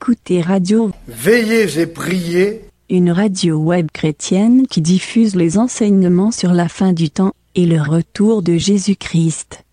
écoutez Radio Veillez et priez, une radio web chrétienne qui diffuse les enseignements sur la fin du temps et le retour de Jésus-Christ.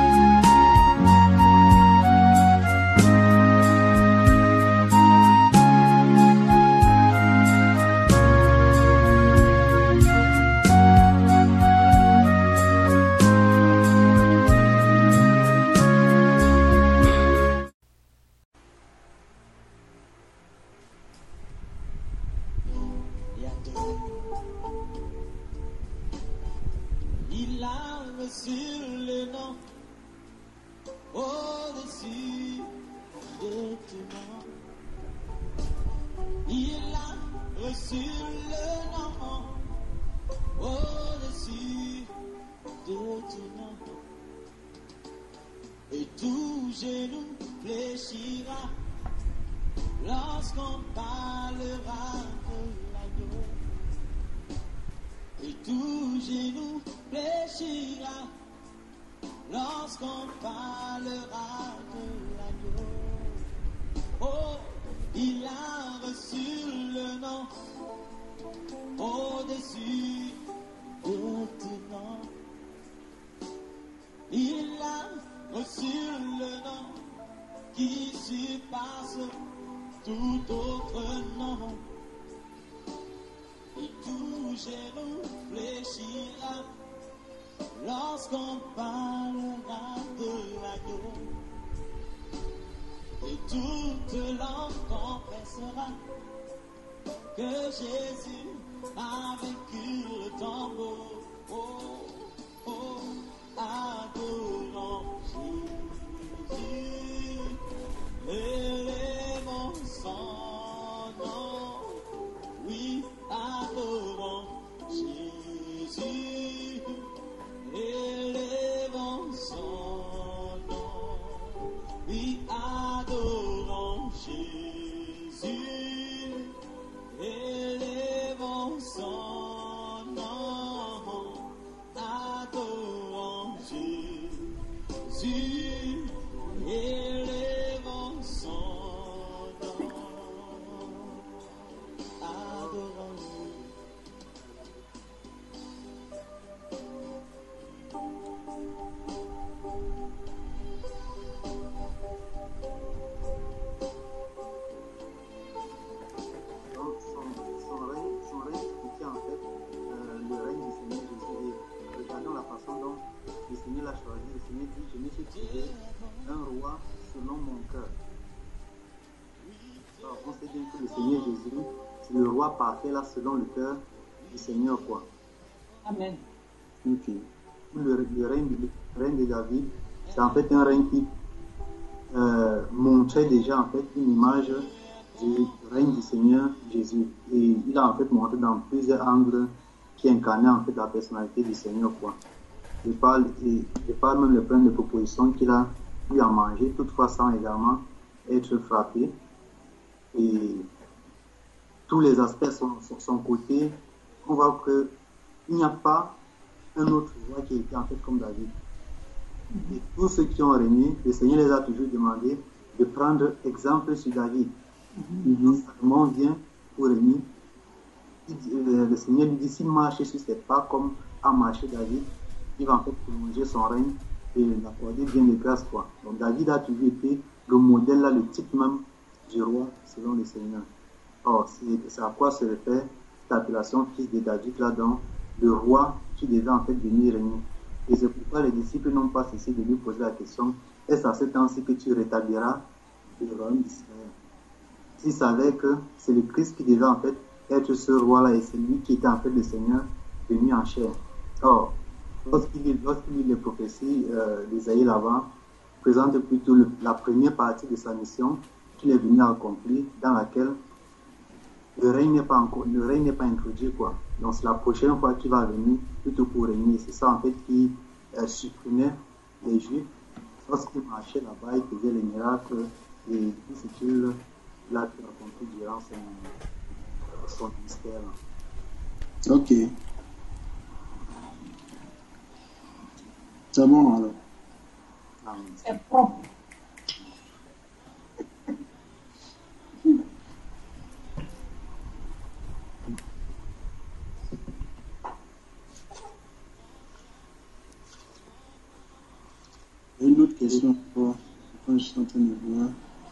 Il a reçu le nom au-dessus de tout nom. Il a reçu le nom au-dessus de tout nom. Et tout genou fléchira lorsqu'on parlera de l'agneau. Et tout genou fléchira lorsqu'on parlera de l'agneau. Oh, il a reçu le nom au-dessus de tout nom. Il a reçu le nom qui surpasse tout autre nom. Et tout genou fléchira lorsqu'on parlera de l'agneau. Et toute langue confessera que Jésus a vaincu le tombeau. Oh, oh, adorons Jésus, élevons son nom. Oui, adorons Jésus, élevons son nom. Oui, adorons Jésus, élevons son nom. Adorons Jésus, élevons son nom. Adorons Donc, son règne c'était en fait le règne du Seigneur Jésus. Et regardons la façon dont le Seigneur l'a choisi. Le Seigneur dit: je me suis trouvé un roi selon mon cœur. Alors, on sait bien que le Seigneur Jésus, c'est le roi parfait là selon le cœur du Seigneur, quoi. Amen. Ok. Le règne de David, c'est en fait un règne qui montrait déjà en fait une image du règne du Seigneur Jésus. Et il a en fait montré dans plusieurs angles qui incarnaient en fait la personnalité du Seigneur, quoi. Je parle même le plein de propositions qu'il a eu à manger, toutefois sans également être frappé. Et tous les aspects sont son côté. On voit qu'il n'y a pas un autre roi qui était en fait comme David. Et tous ceux qui ont régné, le Seigneur les a toujours demandé de prendre exemple sur David. Quand Salomon vient pour régner, le Seigneur lui dit: s'il marche sur ses pas comme a marché David, il va en fait prolonger son règne et l'accorder bien de grâce, quoi. Donc David a toujours été le modèle, là, le type même du roi selon le Seigneur. Or, c'est à quoi se réfère cette appellation fils de David là, dans le roi qui devait en fait venir régner. Et c'est pourquoi les disciples n'ont pas cessé de lui poser la question: est-ce à ce temps-ci que tu rétabliras le royaume d'Israël? S'ils savaient que c'est le Christ qui devait en fait être ce roi-là, et c'est lui qui était en fait le Seigneur venu en chair. Or, lorsqu'il lit les prophéties d'Isaïe là-bas, présente plutôt la première partie de sa mission qu'il est venu accomplir, dans laquelle le règne n'est pas introduit, quoi. Donc c'est la prochaine fois qu'il va venir plutôt pour régner. C'est ça en fait qui supprimait les Juifs. Lorsqu'il marchait là-bas, il faisait les miracles et tout ce qu'il a pu raconter durant son ministère. Ok. C'est bon alors. C'est propre. questions encore. Quand je suis en train de voir.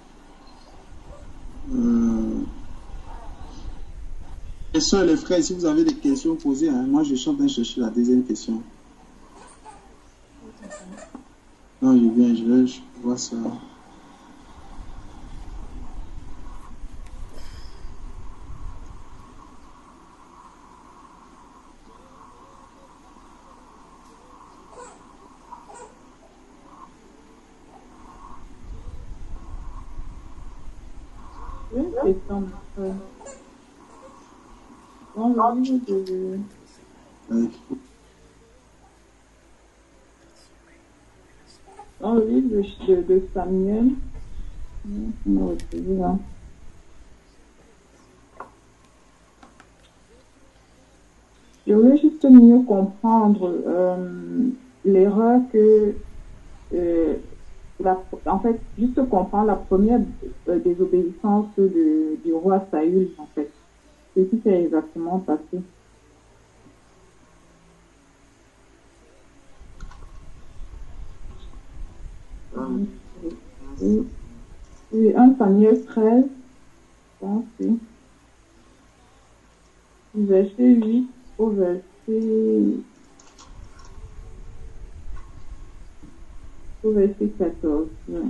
Les soeurs et les frères, si vous avez des questions posées, hein, moi je suis en train de chercher la deuxième question. Non, je vais voir ça. Une question. Dans le livre de... Dans le livre de Samuel, je voulais juste mieux comprendre l'erreur que, en fait, juste comprendre la première désobéissance du roi Saül, en fait. Ce qui s'est exactement passé. Oui, 1 Samuel 13, je pense, oui. Verset 8 au verset 14. Oui.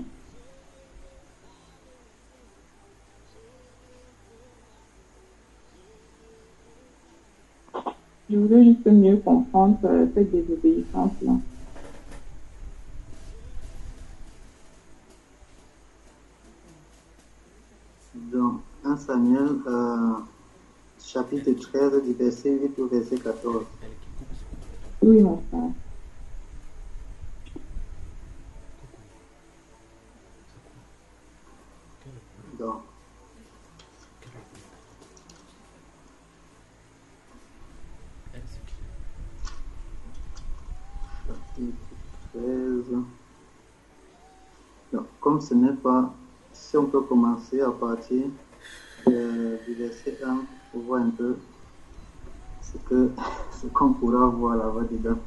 Je voulais juste mieux comprendre cette désobéissance-là. Dans 1 Samuel, chapitre 13, du verset 8 au verset 14. Oui, mon frère. Donc, chapitre 13. Donc, comme ce n'est pas, si on peut commencer à partir du verset 1 pour voir un peu ce qu'on pourra voir là-bas dedans.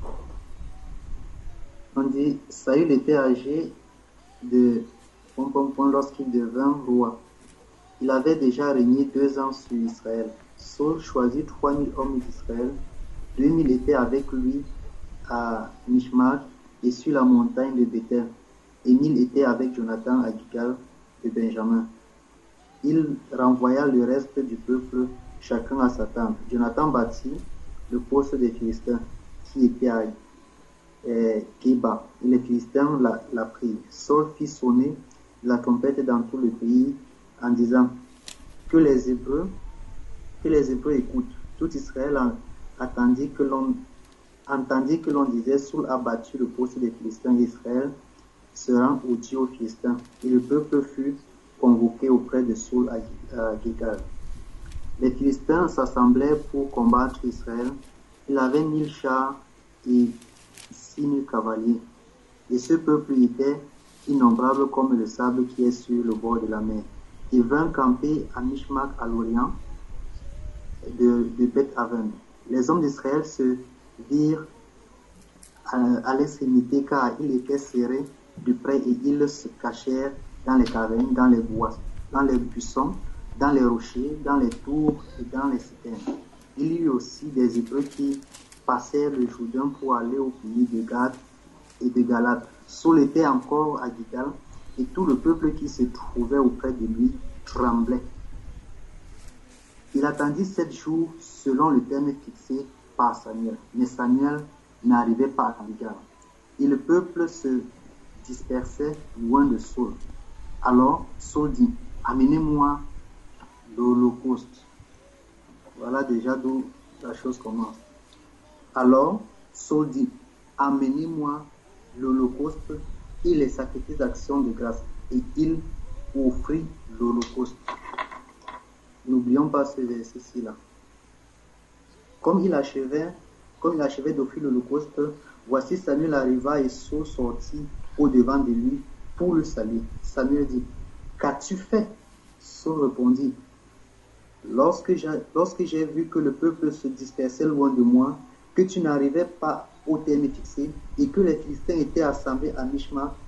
On dit, Saül était âgé de lorsqu'il devint roi. Il avait déjà régné 2 ans sur Israël. Saul choisit 3000 hommes d'Israël. 2000 étaient avec lui à Mishmach et sur la montagne de Bethel. Et 1000 étaient avec Jonathan à Gilgal de Benjamin. Il renvoya le reste du peuple, chacun à sa tente. Jonathan bâtit le poste des Philistins qui était à Géba. Et les Philistins la prirent. Saul fit sonner la trompette dans tout le pays en disant que les Hébreux écoutent. Tout Israël entendit que l'on disait Saul a battu le poste des Philistins d'Israël, se rend au Dieu aux Philistins. Et le peuple fut convoqué auprès de Saul à Gilgal. Les Philistins s'assemblaient pour combattre Israël. Il avait 1000 chars et 6000 cavaliers. Et ce peuple était innombrable comme le sable qui est sur le bord de la mer. Ils vinrent camper à Mishmach à l'orient de Beth-Aven. Les hommes d'Israël se virent à l'extrémité car il était serré de près et ils se cachèrent dans les cavernes, dans les bois, dans les buissons, dans les rochers, dans les tours et dans les citernes. Il y eut aussi des Hébreux qui passèrent le Jourdain pour aller au pays de Gad et de Galate. Saul était encore à Gilgal et tout le peuple qui se trouvait auprès de lui tremblait. Il attendit 7 jours selon le terme fixé par Samuel, mais Samuel n'arrivait pas à Gilgal. Et le peuple se dispersait loin de Saul. Alors Saul dit, amenez-moi l'holocauste. Voilà déjà d'où la chose commence. Alors Saul dit, amenez-moi l'holocauste et les sacrifices d'action de grâce. Et il offrit l'holocauste. N'oublions pas ce verset-ci là. Comme il achevait d'offrir l'holocauste, voici Samuel arriva et Saul sortit au-devant de lui pour le saluer. Samuel dit, qu'as-tu fait? Saul répondit, lorsque j'ai vu que le peuple se dispersait loin de moi, que tu n'arrivais pas au terme fixé et que les Philistins étaient assemblés à Mishma,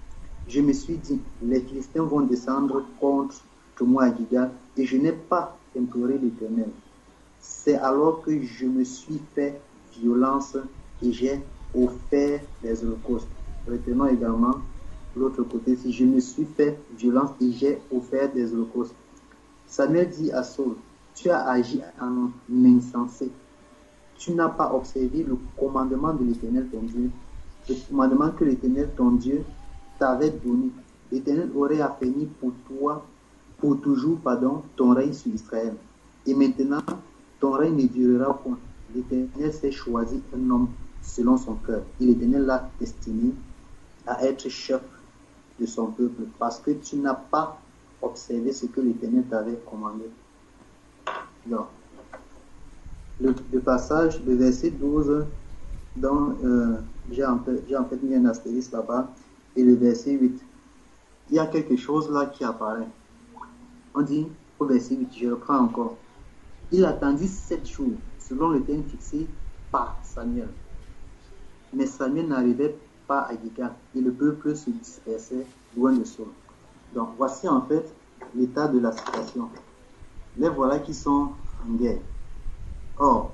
je me suis dit, les Philistins vont descendre contre moi à Gilgal, et je n'ai pas imploré l'Éternel. C'est alors que je me suis fait violence et j'ai offert des holocaustes. Retenons également l'autre côté, si je me suis fait violence et j'ai offert des holocaustes. Samuel dit à Saul, tu as agi en insensé. Tu n'as pas observé le commandement de l'Éternel ton Dieu, le commandement que l'Éternel ton Dieu t'avait donné. L'Éternel aurait affermi pour toi, pour toujours, ton règne sur Israël. Et maintenant, ton règne ne durera point. L'Éternel s'est choisi un homme selon son cœur. Et l'Éternel l'a destiné à être chef de son peuple, parce que tu n'as pas observé ce que l'Éternel t'avait commandé. Donc, le passage, le verset 12, dont j'ai en fait mis un astérisque là-bas, et le verset 8. Il y a quelque chose là qui apparaît. On dit au verset 8, je reprends encore. Il attendit 7 jours, selon le temps fixé par Samuel. Mais Samuel n'arrivait pas à Gilgal, et le peuple se dispersait loin de Saul. Donc voici en fait l'état de la situation. Les voilà qui sont en guerre. Or,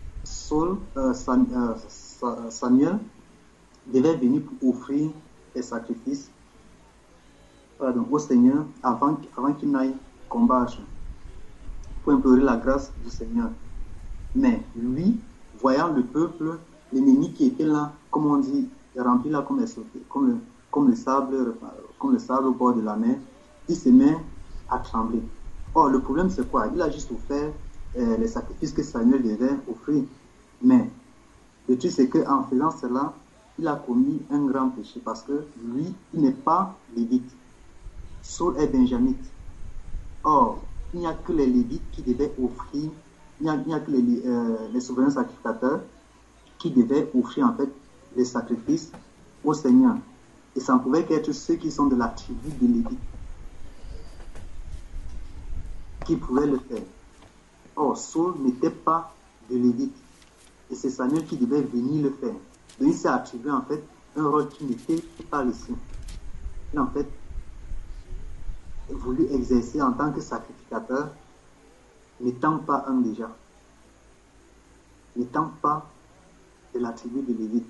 Samuel devait venir pour offrir des sacrifices au Seigneur avant qu'il n'aille combattre, pour implorer la grâce du Seigneur. Mais lui, voyant le peuple, l'ennemi qui était là, comme on dit, rempli là comme le sable au bord de la mer, il se met à trembler. Or, le problème c'est quoi? Il a juste offert les sacrifices que Samuel devait offrir. Mais le truc c'est qu'en faisant cela, il a commis un grand péché, parce que lui, il n'est pas lévite. Saul est benjamite. Or, il n'y a que les lévites qui devaient offrir, il n'y a que les souverains sacrificateurs qui devaient offrir en fait les sacrifices au Seigneur. Et ça ne pouvait qu'être ceux qui sont de la tribu de Lévi qui pouvaient le faire. Or, Saul n'était pas de Lévite. Et c'est Samuel qui devait venir le faire. Donc il s'est attribué en fait un rôle qui n'était pas le sien. Il a en fait voulu exercer en tant que sacrificateur, n'étant pas un déjà, n'étant pas de la tribu de Lévite.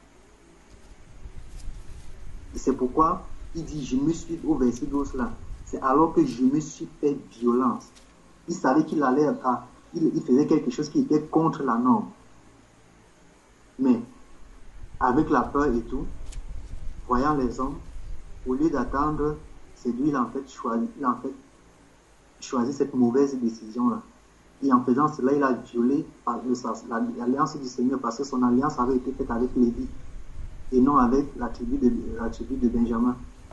Et c'est pourquoi il dit, je me suis, au verset 12 là, c'est alors que je me suis fait violence. Il savait qu'il allait il faisait quelque chose qui était contre la norme. Mais avec la peur et tout, voyant les hommes, au lieu d'attendre, c'est lui, il a en fait choisi cette mauvaise décision-là. Et en faisant cela, il a violé l'alliance du Seigneur, parce que son alliance avait été faite avec Lévi et non avec la tribu de Benjamin.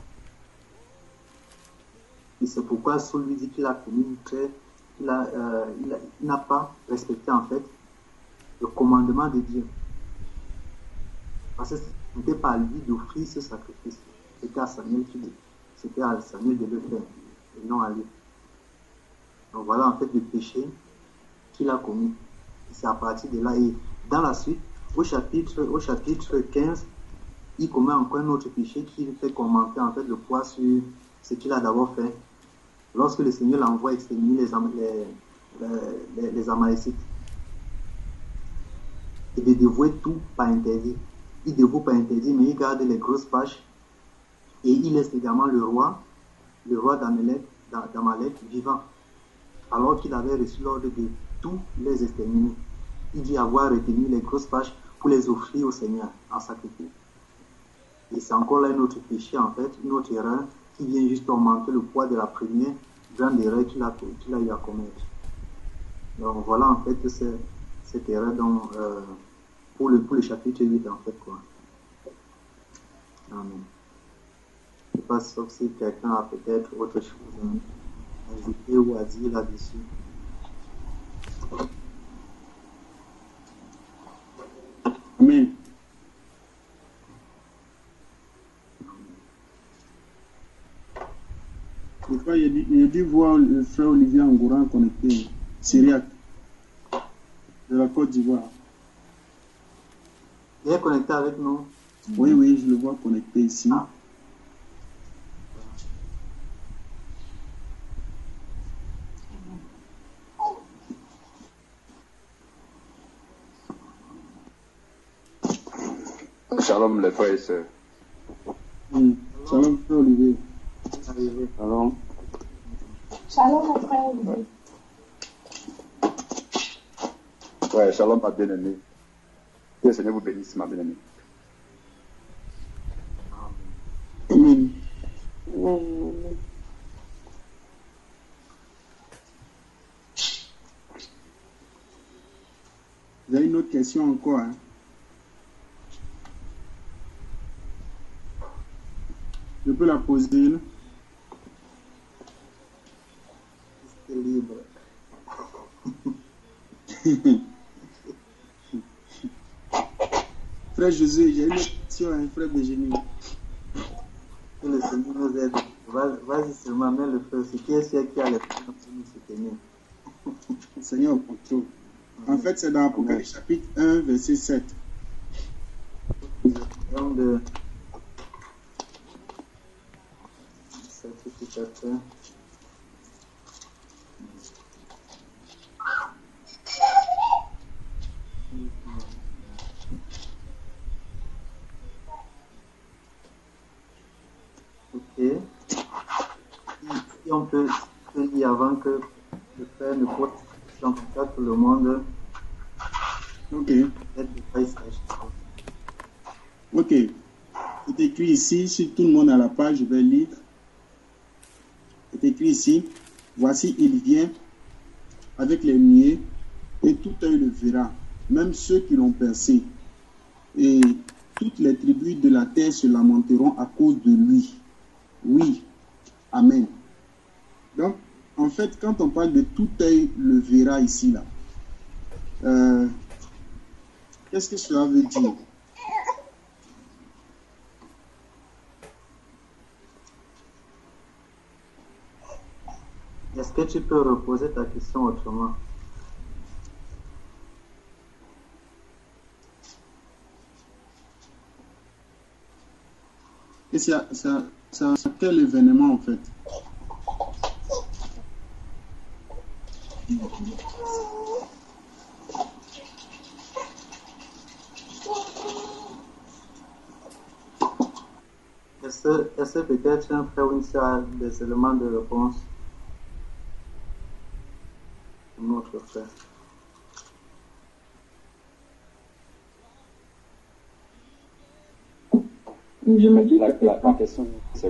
Et c'est pourquoi Saul lui dit qu'il a commis une très... Il n'a pas respecté en fait le commandement de Dieu. Parce que ce n'était pas à lui d'offrir ce sacrifice. C'était à Samuel de le faire, et non à lui. Donc voilà en fait le péché qu'il a commis. C'est à partir de là. Et dans la suite, au chapitre 15, il commet encore un autre péché qui fait commenter en fait le poids sur ce qu'il a d'abord fait. Lorsque le Seigneur l'envoie exterminer les Amalécites, et de dévouer tout par interdit. Il dévoue par interdit, mais il garde les grosses vaches, et il laisse également le roi d'Amalek vivant, alors qu'il avait reçu l'ordre de tous les exterminer. Il dit avoir retenu les grosses vaches pour les offrir au Seigneur en sacrifice. Et c'est encore là un autre péché, en fait, une autre erreur qui vient juste augmenter le poids de la première grande erreur qu'il a eu à commettre. Donc voilà en fait cette erreur pour le chapitre 8 en fait quoi. Amen. Je ne sais pas sauf si quelqu'un a peut-être autre chose à ajouter ou à dire là-dessus. Amen. Des fois, il a dû voir le frère Olivier Angouran connecté, Syriac, de la Côte d'Ivoire. Il est connecté avec nous. Oui, je le vois connecté ici. Shalom les frères et sœurs. Shalom, frère Olivier. Shalom. Shalom, mon frère Olivier. Ouais, shalom ma bien-aimée. Que le Seigneur vous bénisse, ma bien-aimée. Amen. Vous avez une autre question encore, hein? Je peux la poser, là? C'est libre. Frère Jésus, j'ai une autre question, hein, frère Virginie. Que le Seigneur nous aide. Vas-y seulement, mets le feu. Ce qui est sûr qui a les feux pour nous soutenir. Seigneur au contrôle. En fait, c'est dans Apocalypse chapitre 1, verset 7. Donc, de... Ça fait tout à fait. Ok. Si on peut lire avant que le Père ne pose en tout cas tout le monde. Ok. Peut-être de pas y sache. Ok. C'est écrit ici, si tout le monde a la page, je vais lire. C'est écrit ici, voici, il vient avec les nuées, et tout œil le verra, même ceux qui l'ont percé. Et toutes les tribus de la terre se lamenteront à cause de lui. Oui. Amen. Donc, en fait, quand on parle de tout œil le verra ici, là, qu'est-ce que cela veut dire? Est-ce que tu peux reposer ta question autrement? Et ça quel événement, en fait? Est-ce que peut-être un frère ou une sœur a des éléments de réponse? Notre frère. Je me dis que La question, c'est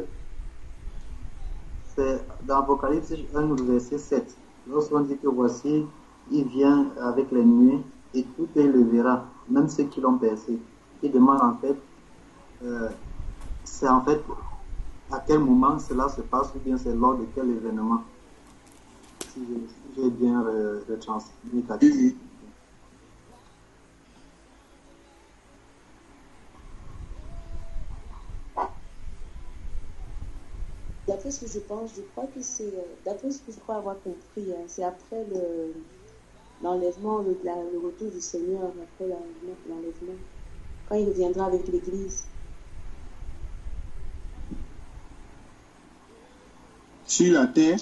dans Apocalypse 1, verset 7. Lorsqu'on dit que voici, il vient avec les nuées et tout œil le verra, même ceux qui l'ont percé. Il demande en fait, c'est en fait à quel moment cela se passe ou bien c'est lors de quel événement. Si j'ai bien retransmis ta question. D'après ce que je pense, je crois que c'est, d'après ce que je crois avoir compris, hein, c'est après l'enlèvement, le retour du Seigneur, après l'enlèvement, quand il reviendra avec l'Église. Sur la terre?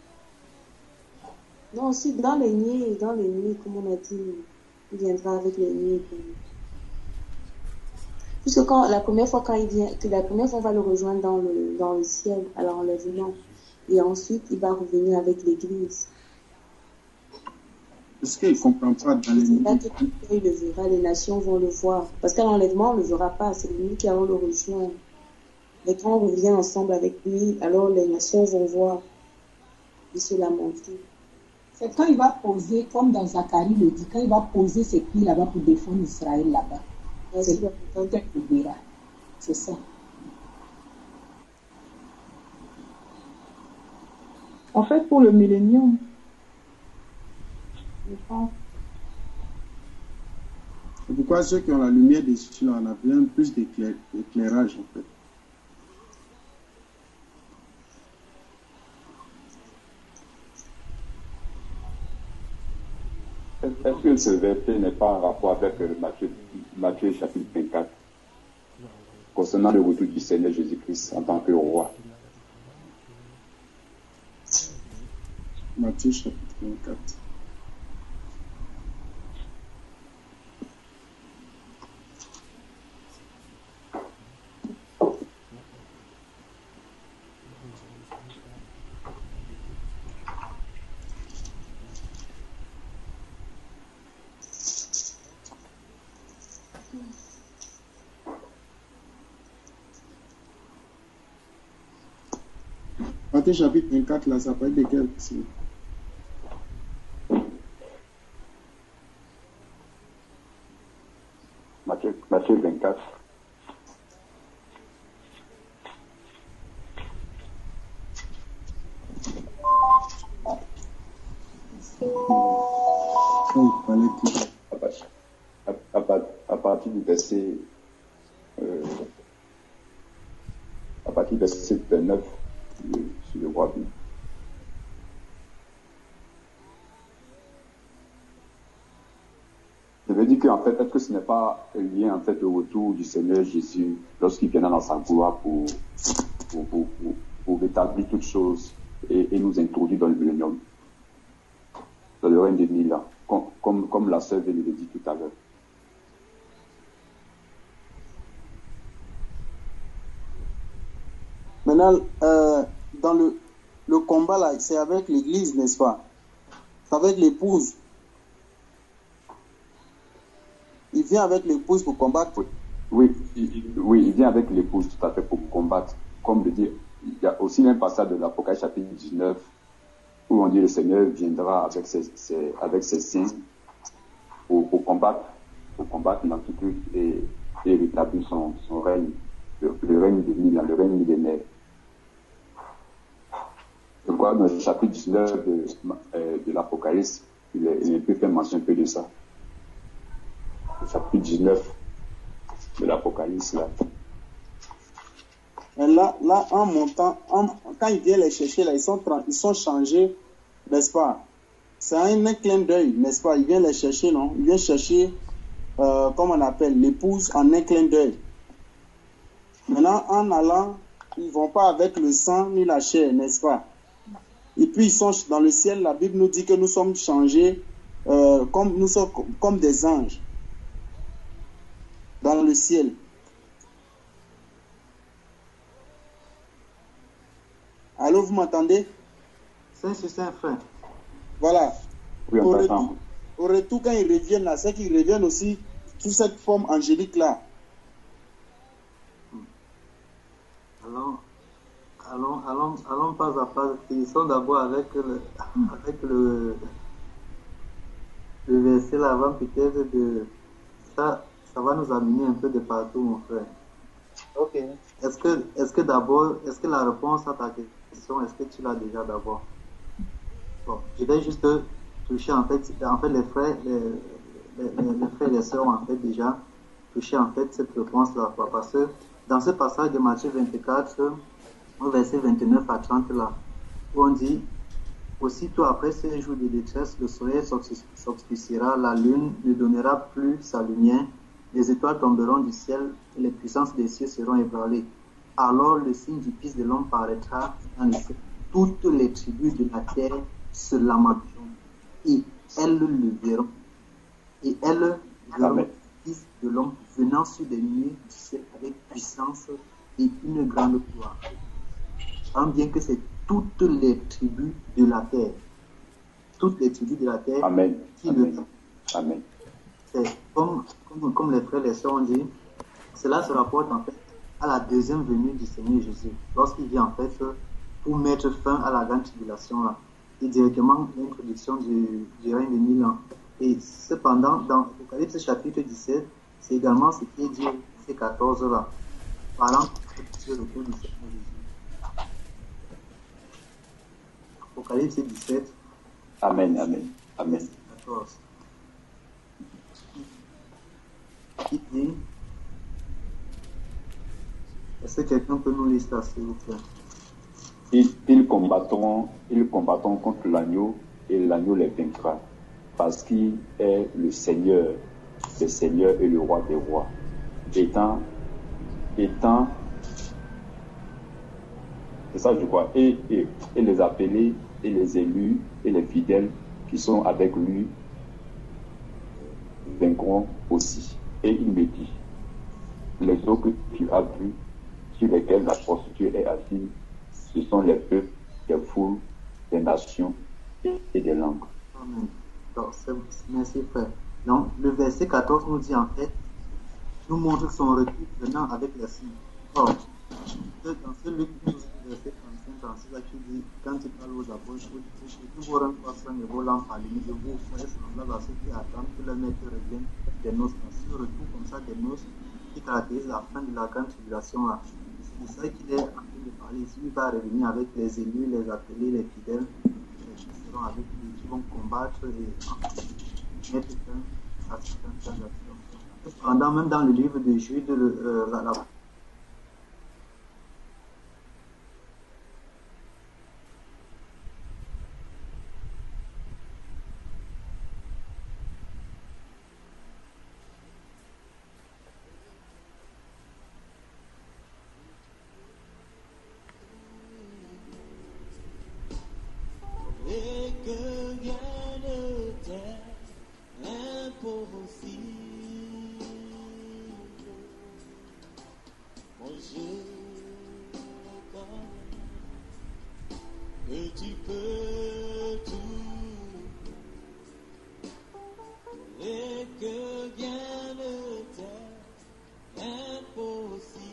Non, aussi dans les nuées, comme on a dit, il viendra avec les nuées. Puisque la première fois quand il vient, la première fois on va le rejoindre dans le ciel à l'enlèvement, et ensuite il va revenir avec l'Église. Est-ce qu'il ne comprend pas dans les nuées? Il le verra, les nations vont le voir. Parce qu'à l'enlèvement, on ne le verra pas, c'est nous qui allons le rejoindre. Mais quand on revient ensemble avec lui, alors les nations vont voir et se lamenter. C'est quand il va poser, comme dans Zacharie le dit, quand il va poser ses pieds là-bas pour défendre Israël là-bas. C'est quand il verra. C'est ça. en fait, pour le millénium, je pense. C'est pourquoi ceux qui ont la lumière des cieux en ont besoin plus d'éclairage, en fait. Est-ce que ce verset n'est pas en rapport avec Matthieu chapitre 24 concernant le retour du Seigneur Jésus-Christ en tant que roi? Matthieu chapitre 24. Matthieu chapitre 24, là, ça parle de quel verset? Matthieu 24. À partir du verset à partir du verset 9 sur le roi. Je veux dire qu'en fait, est-ce que ce n'est pas un lien en fait au retour du Seigneur Jésus lorsqu'il viendra dans sa gloire pour rétablir toutes choses et nous introduire dans le millénium, dans le règne des mille ans, comme la sœur vient de le dire tout à l'heure. Maintenant, dans le combat là, c'est avec l'église, n'est-ce pas? C'est avec l'épouse. Il vient avec l'épouse pour combattre. Oui, il vient avec l'épouse tout à fait pour combattre. Comme le dit, il y a aussi un passage de l'Apocalypse chapitre 19 où on dit le Seigneur viendra avec ses saints pour combattre l'Antichrist et rétablir son règne, le règne de mille ans, le règne millénaire. Je crois dans le chapitre 19 de l'Apocalypse, il peut faire mention un peu de ça. Le chapitre 19 de l'Apocalypse, là. Et là, en montant, quand il vient les chercher, là, ils sont changés, n'est-ce pas? C'est un clin d'œil, n'est-ce pas? Il vient les chercher, non? Il vient chercher, comme on appelle, l'épouse en un clin d'œil. Maintenant, en allant, ils ne vont pas avec le sang ni la chair, n'est-ce pas? Et puis, ils sont dans le ciel, la Bible nous dit que nous sommes changés comme des anges dans le ciel. Allô, vous m'entendez? C'est un frère. Voilà. Oui, au retour, quand ils reviennent là, c'est qu'ils reviennent aussi sous cette forme angélique-là. Allons pas à pas. Ils sont d'abord avec le verset là avant peut-être de ça va nous amener un peu de partout, mon frère. Ok. Est-ce que d'abord, est-ce que la réponse à ta question, est-ce que tu l'as déjà d'abord? Bon, je vais juste toucher en fait les frères, les frères et les sœurs ont en fait déjà touché en fait cette réponse-là, parce que dans ce passage de Matthieu 24, au verset 29 à 30 là, où on dit: aussitôt après ces jours de détresse, le soleil s'obscurcira, la lune ne donnera plus sa lumière, les étoiles tomberont du ciel et les puissances des cieux seront ébranlées. Alors le signe du Fils de l'homme paraîtra dans le ciel. Toutes les tribus de la terre se lamenteront et elles le verront. Et elles verront le Fils de l'homme venant sur des nuées du ciel avec puissance et une grande gloire. Tant bien que c'est toutes les tribus de la terre. Toutes les tribus de la terre. Amen. Qui Amen. le verront. Amen. C'est comme les frères et les sœurs ont dit, cela se rapporte en fait à la deuxième venue du Seigneur Jésus, lorsqu'il vient en fait pour mettre fin à la grande tribulation là, et directement l'introduction du règne de 1000 ans. Et cependant, dans Apocalypse chapitre 17, c'est également ce qui est dit au verset 14 là, parlant du retour du Seigneur Jésus. Apocalypse 17. Amen, amen, amen. 14. Qui dit, est-ce que quelqu'un peut nous lire ça, s'il vous plaît? Ils combattront contre l'agneau et l'agneau les vaincra, parce qu'il est le Seigneur et le roi des rois, étant c'est ça je crois, et les appelés et les élus et les fidèles qui sont avec lui vaincront aussi. Et il me dit: les eaux que tu as vues, sur lesquelles la prostituée est assise, ce sont les peuples, des foules, des nations et des langues. Amen. Donc, merci frère. Donc, le verset 14 nous dit en fait, nous montre son retour venant avec les signes. Or, dans ce Luc 12, verset 35-36, ça qui dit, quand il parle aux apôtres, vous vous rendez compte de vos lampes allumées, de vous faire semblable à ceux qui attendent que le maître revienne des noces. C'est le retour comme ça des noces qui caractérise la fin de la grande tribulation là. C'est ça qu'il est en train de parler ici. Il va revenir avec les élus, les appelés, les fidèles, qui seront avec lui, qui vont combattre et mettre fin à certaines transactions. Cependant, même dans le livre de Jude, la Et que rien ne t'est impossible. Moi je connais que tu peux tout. Et que rien ne t'est impossible.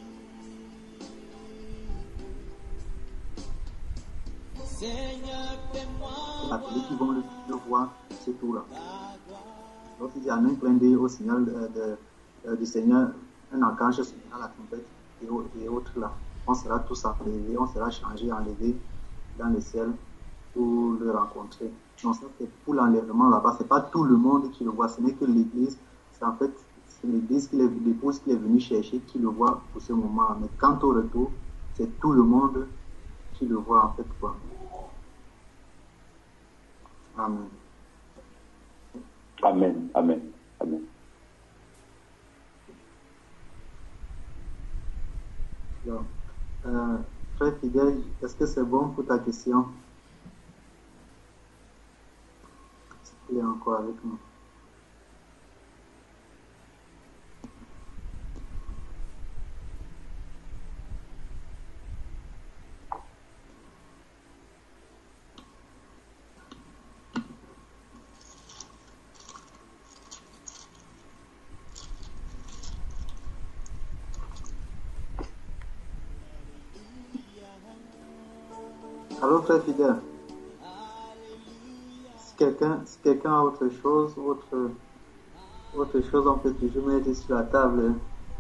Seigneur, fais-moi appelés qui vont le voir, c'est tout là. Lorsqu'il y a un clin d'œil au signal du Seigneur, un archange sonnera la trompette et autres là. On sera tous enlevés, on sera changés, enlevés dans le ciel pour le rencontrer. Donc ça c'est pour l'enlèvement là-bas. C'est pas tout le monde qui le voit, ce n'est que l'Église. C'est en fait c'est l'Église, l'épouse qui est venue chercher, qui le voit pour ce moment. Mais quant au retour, c'est tout le monde qui le voit en fait quoi. Amen. Amen, amen, amen. Donc, frère fidèle, est-ce que c'est bon pour ta question? Est-ce qu'il est encore avec nous? Allô, frère fidèle. Si quelqu'un a autre chose, autre chose, on peut toujours mettre sur la table.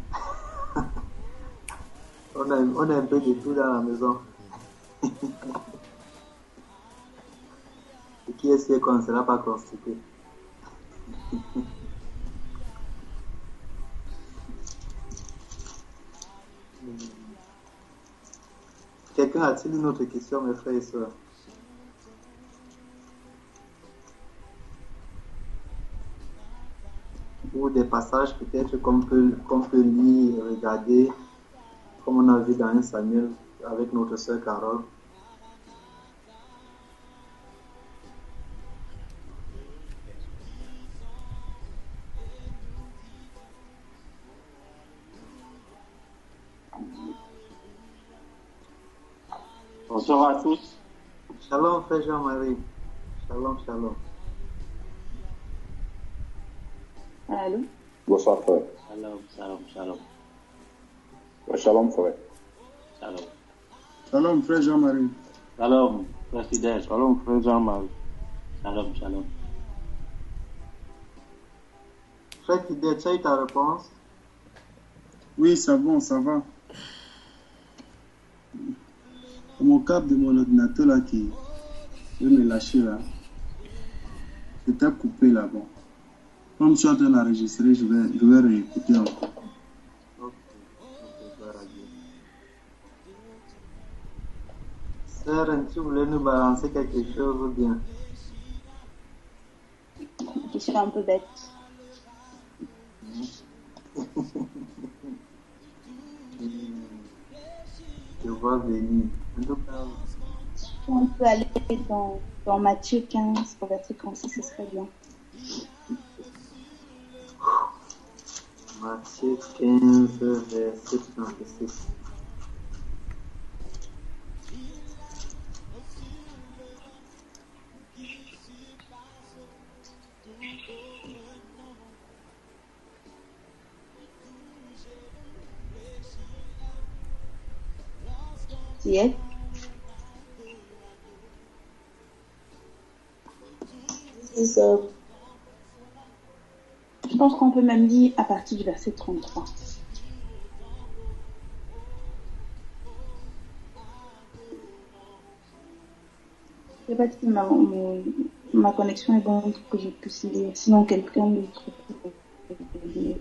On a un peu de tout dans la maison. Et qui est sûr qu'on ne sera pas constipé? Quelqu'un a-t-il une autre question, mes frères et sœurs? Ou des passages peut-être qu'on peut lire, regarder, comme on a vu dans 1 Samuel avec notre sœur Carole. Bonsoir à tous. Shalom, frère Jean-Marie. Shalom, shalom. Allô? Bonsoir, frère. Shalom, shalom, shalom. Shalom, frère. Shalom. Shalom, frère Jean-Marie. Shalom, frère fidèle. Shalom, frère Jean-Marie. Shalom, shalom. Frère fidèle, tu as eu ta réponse? Oui, c'est bon, ça va. Mon câble de mon ordinateur là qui veut me lâcher là, c'était coupé là-bas. Comme je suis en train d'enregistrer, je vais réécouter encore. Ok, gloire à Dieu. Sœur, tu voulais nous balancer quelque chose ou bien? Une question un peu bête. Je vois venir. En tout cas, On peut aller dans Matthieu 15, au verset 36, ce serait bien. Matthieu 15, verset 36. Tu y es? is, Je pense qu'on peut même lire à partir du verset 33. Je sais pas si ma connexion est bonne pour que je puisse lire. Sinon, quelqu'un d'autre peut lire.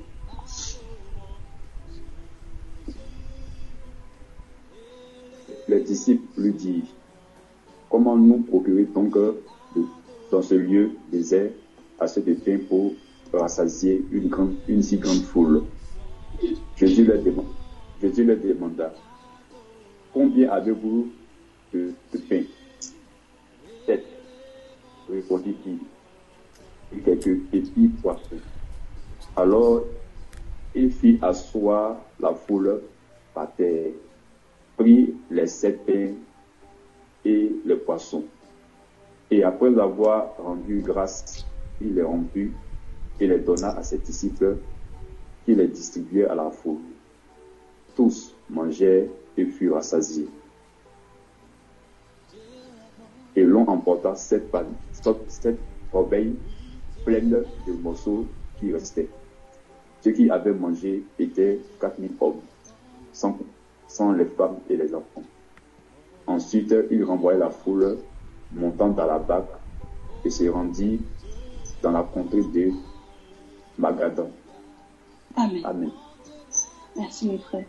Les disciples lui dirent, comment nous procurer donc dans ce lieu désert assez de pain pour rassasier une si grande foule? Jésus leur demanda, combien avez-vous de pain? 7, répondit-il, et quelques petits poissons. Alors il fit asseoir la foule par terre, prit les 7 pains et le poisson, et après avoir rendu grâce, il les rompit et les donna à ses disciples, qui les distribuaient à la foule. Tous mangèrent et furent rassasiés. Et l'on emporta 7 corbeilles pleines de morceaux qui restaient. Ceux qui avaient mangé étaient 4000 hommes, sans les femmes et les enfants. Ensuite, il renvoya la foule, montant dans la barque, et se rendit dans la contrée de Magadan. Amen. Amen. Merci, mes frères.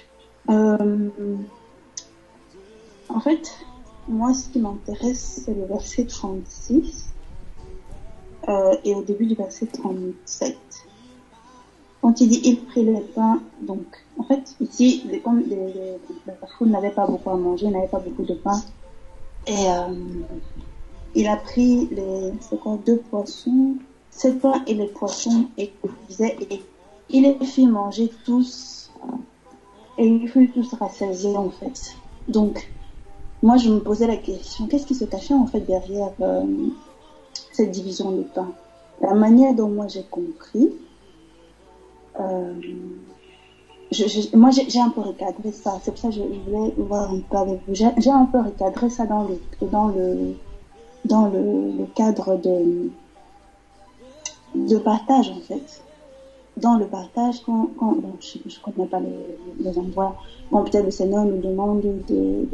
En fait, moi, ce qui m'intéresse, c'est le verset 36 et au début du verset 37. Quand il dit « il prit le pain », donc, en fait, ici, comme la foule n'avait pas beaucoup à manger, n'avait pas beaucoup de pain, et il a pris deux poissons, 7 pains et les poissons, et il les fit manger tous, et ils furent tous rassasiés, en fait. Donc, moi, je me posais la question, qu'est-ce qui se cachait, en fait, derrière cette division de pain? La manière dont moi j'ai compris, moi j'ai un peu recadré ça, c'est pour ça que je voulais voir un peu avec vous. J'ai un peu recadré ça dans le cadre de partage, en fait. Dans le partage, quand bon, je ne connais pas les endroits, quand peut-être le Seigneur nous demande de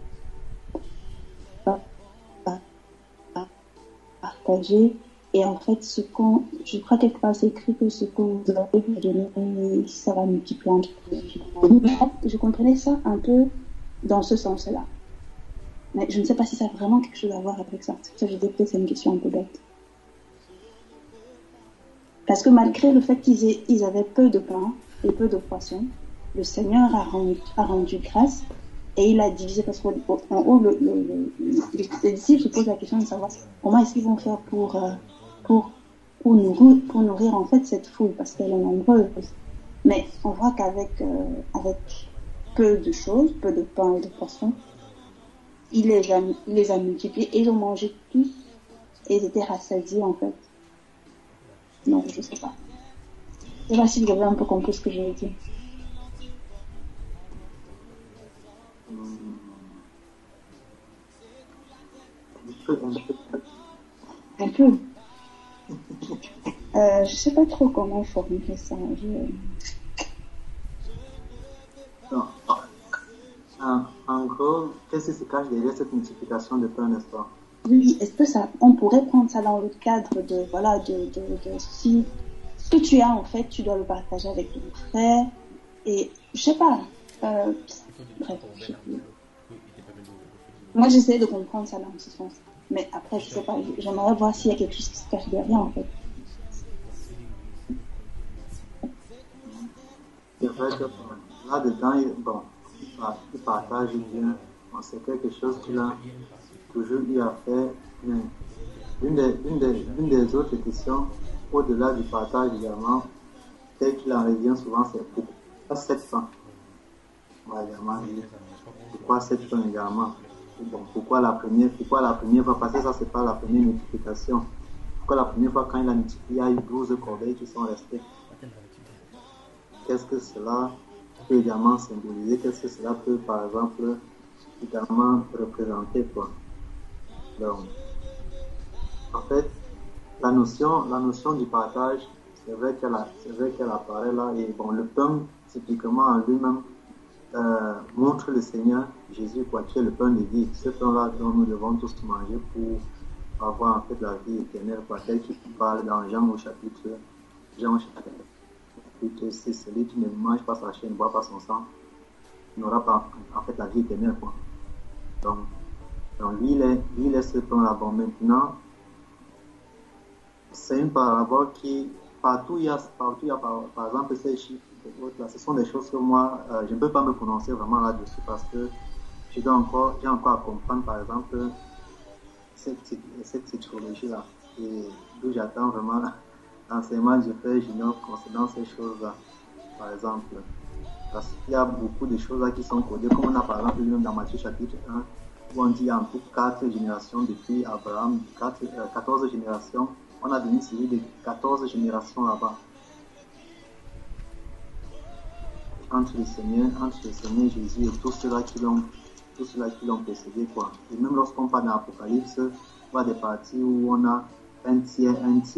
partager, et en fait, je crois quelque part c'est écrit que ce que vous avez donné, ça va multiplier entre vous. Je comprenais ça un peu dans ce sens-là. Mais je ne sais pas si ça a vraiment quelque chose à voir avec ça. C'est pour ça que je dis peut-être c'est une question un peu bête. Parce que malgré le fait qu'ils avaient peu de pain et peu de poissons, le Seigneur a rendu grâce et il a divisé, parce qu'en haut, les disciples se posent la question de savoir comment est-ce qu'ils vont faire pour nourrir en fait cette foule, parce qu'elle est nombreuse. Mais on voit qu'avec peu de choses, peu de pain et de poissons, il les a multipliés et ils ont mangé tous et ils étaient rassasiés en fait. Non, je sais pas. Je sais pas si vous avez un peu compris ce que je veux dire. Un peu. Je sais pas trop comment formuler ça. En gros, qu'est-ce qui se cache derrière cette multiplication de pain, n'est-ce pas? Oui, est-ce que on pourrait prendre ça dans le cadre de si ce que tu as en fait, tu dois le partager avec ton frère, et je sais pas, bref, moi j'essaie de comprendre ça dans ce sens, mais après je sais pas, j'aimerais voir s'il y a quelque chose qui se cache derrière en fait. C'est vrai que là-dedans, il partage bien, c'est quelque chose qu'il a toujours eu à faire. Une des autres questions, au-delà du partage également, tel qu'il en revient souvent, c'est pourquoi 7 pains? On va également dire pourquoi 7 pains également. Bon, pourquoi la première fois? Parce que ça, c'est pas la première multiplication. Pourquoi la première fois, quand il a multiplié, il y a eu 12 corbeilles qui sont restées? Qu'est-ce que cela peut également symboliser? Qu'est-ce que cela peut, par exemple, également représenter, quoi? Donc, en fait, la notion du partage, c'est vrai qu'elle apparaît là. Et bon, le pain, typiquement en lui-même, montre le Seigneur Jésus, quoi, qui est le pain de vie. Ce pain-là dont nous devons tous manger pour avoir en fait la vie éternelle, quoi, tel qu'il parle dans Jean au chapitre 6. Celui qui ne mange pas sa chair, ne boit pas son sang, n'aura pas en fait la vie éternelle, quoi. Donc lui, il est ce pain-là. Bon, maintenant, c'est une parabole qui, partout il y a par exemple ces chiffres, là, ce sont des choses que moi, je ne peux pas me prononcer vraiment là-dessus parce que j'ai encore à comprendre, par exemple, cette typologie-là. Et d'où j'attends vraiment l'enseignement que je fais, j'ignore concernant ces choses-là, par exemple. Parce qu'il y a beaucoup de choses là qui sont codées, comme on a par exemple dans Matthieu chapitre 1, où on dit en tout 4 générations depuis Abraham, 14 générations. On a donné celui de 14 générations là-bas. Entre le Seigneur Jésus et tous ceux-là qui l'ont précédé, quoi. Et même lorsqu'on parle dans l'Apocalypse, on voit des parties où on a un tiers.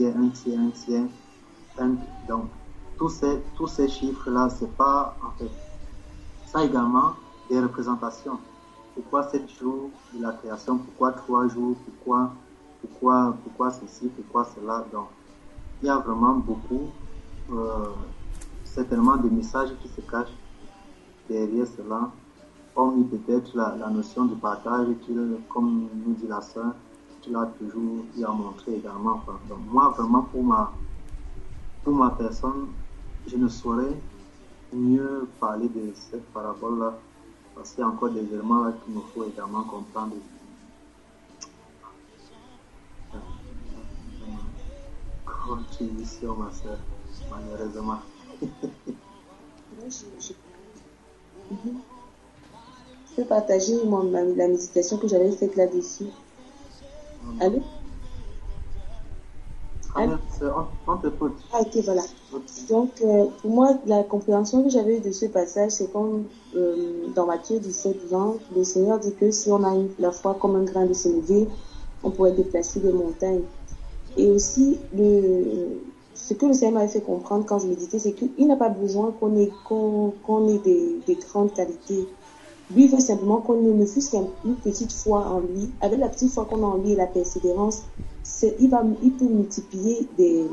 Donc, tous ces chiffres-là, c'est pas, en fait, ça également des représentations. Pourquoi 7 jours de la création? Pourquoi 3 jours? Pourquoi ceci? Pourquoi cela? Donc, il y a vraiment beaucoup, certainement des messages qui se cachent derrière cela, comme peut-être la notion du partage, comme nous dit la sœur, qu'il a toujours eu à montrer également. Donc, moi, vraiment, pour ma personne, je ne saurais mieux parler de cette parabole-là, parce qu'il y a encore des éléments là qu'il nous faut également comprendre. Contribution, ma soeur, malheureusement. Je peux partager la méditation que j'avais faite là-dessus. Allô? On t'écoute. Ah, ok, voilà. Donc, pour moi, la compréhension que j'avais eu de ce passage, c'est comme dans Matthieu 17, 20, le Seigneur dit que si on a la foi comme un grain de sénévé, on pourrait déplacer des montagnes. Et aussi, ce que le Seigneur m'avait fait comprendre quand je méditais, c'est qu'il n'a pas besoin qu'on ait des grandes qualités. Lui, il veut simplement qu'on ne fût qu'une petite foi en lui. Avec la petite foi qu'on a en lui et la persévérance, il peut multiplier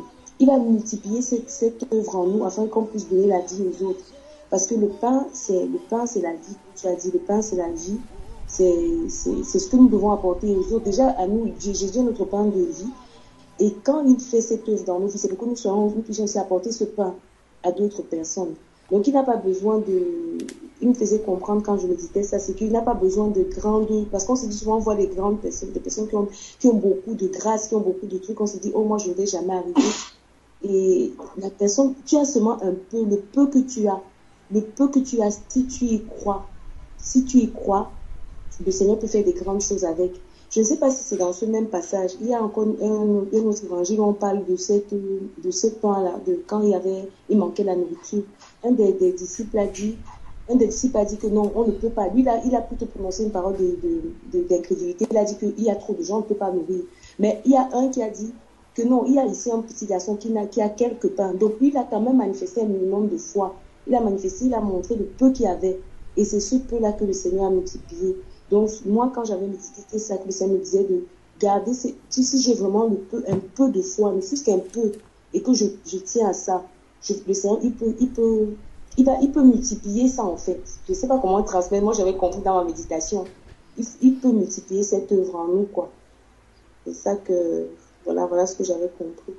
cette œuvre en nous afin qu'on puisse donner la vie aux autres. Parce que le pain, c'est la vie. Tu as dit, le pain, c'est la vie. C'est ce que nous devons apporter aux autres. Déjà, à nous, Jésus est notre pain de vie. Et quand il fait cette œuvre dans nos vies, c'est pour que nous puissions aussi apporter ce pain à d'autres personnes. Donc, il n'a pas besoin il me faisait comprendre quand je méditais ça, c'est qu'il n'a pas besoin de grandes, parce qu'on se dit souvent, on voit les grandes personnes, des personnes qui ont beaucoup de grâce, qui ont beaucoup de trucs, on se dit, oh, moi, je ne vais jamais arriver. Et la personne, tu as seulement un peu, le peu que tu as, si tu y crois, le Seigneur peut faire des grandes choses avec. Je ne sais pas si c'est dans ce même passage. Il y a encore un autre évangile où on parle de ce pain-là, de quand il manquait la nourriture. Un des disciples a dit que non, on ne peut pas. Lui, il a plutôt prononcé une parole d'incrédulité. Il a dit qu'il y a trop de gens, on ne peut pas nourrir. Mais il y a un qui a dit que non, il y a ici un petit garçon qui a quelques pains. Donc lui, il a quand même manifesté un minimum de foi. Il a montré le peu qu'il y avait. Et c'est ce peu-là que le Seigneur a multiplié. Donc, moi, quand j'avais médité, c'est ça que le Seigneur me disait de garder, si j'ai vraiment un peu de foi, mais juste un peu, et que je tiens à ça, le Seigneur, il peut multiplier ça, en fait. Je ne sais pas comment le transmettre. Moi, j'avais compris dans ma méditation. Il peut multiplier cette œuvre en nous, quoi. C'est ça que, voilà ce que j'avais compris.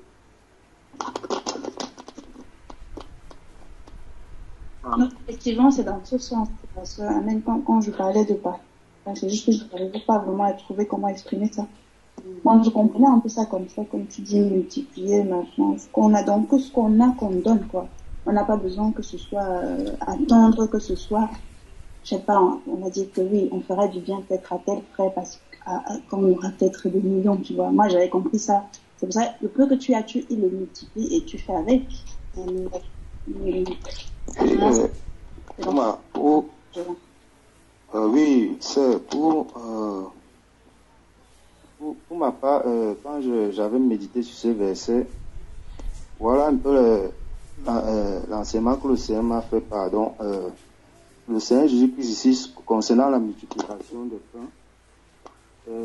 Non, effectivement, c'est dans ce sens. Parce que même quand je parlais de pas, c'est juste que je n'arrivais pas vraiment à trouver comment exprimer ça. Moi, je comprenais un peu ça comme ça, comme tu dis, multiplier, maintenant. Ce qu'on a, donc, ce qu'on a, qu'on donne, quoi. On n'a pas besoin que ce soit attendre, que ce soit, je sais pas, on va dire que oui, on fera du bien peut-être à tel près parce qu'on aura peut-être des millions, tu vois. Moi, j'avais compris ça. C'est pour ça, le peu que tu as, il le multiplie et tu fais avec. Oui, c'est pour ma part, quand j'avais médité sur ce verset, voilà un peu l'enseignement que le Seigneur m'a fait, pardon. Le Seigneur Jésus-Christ ici, concernant la multiplication des pains,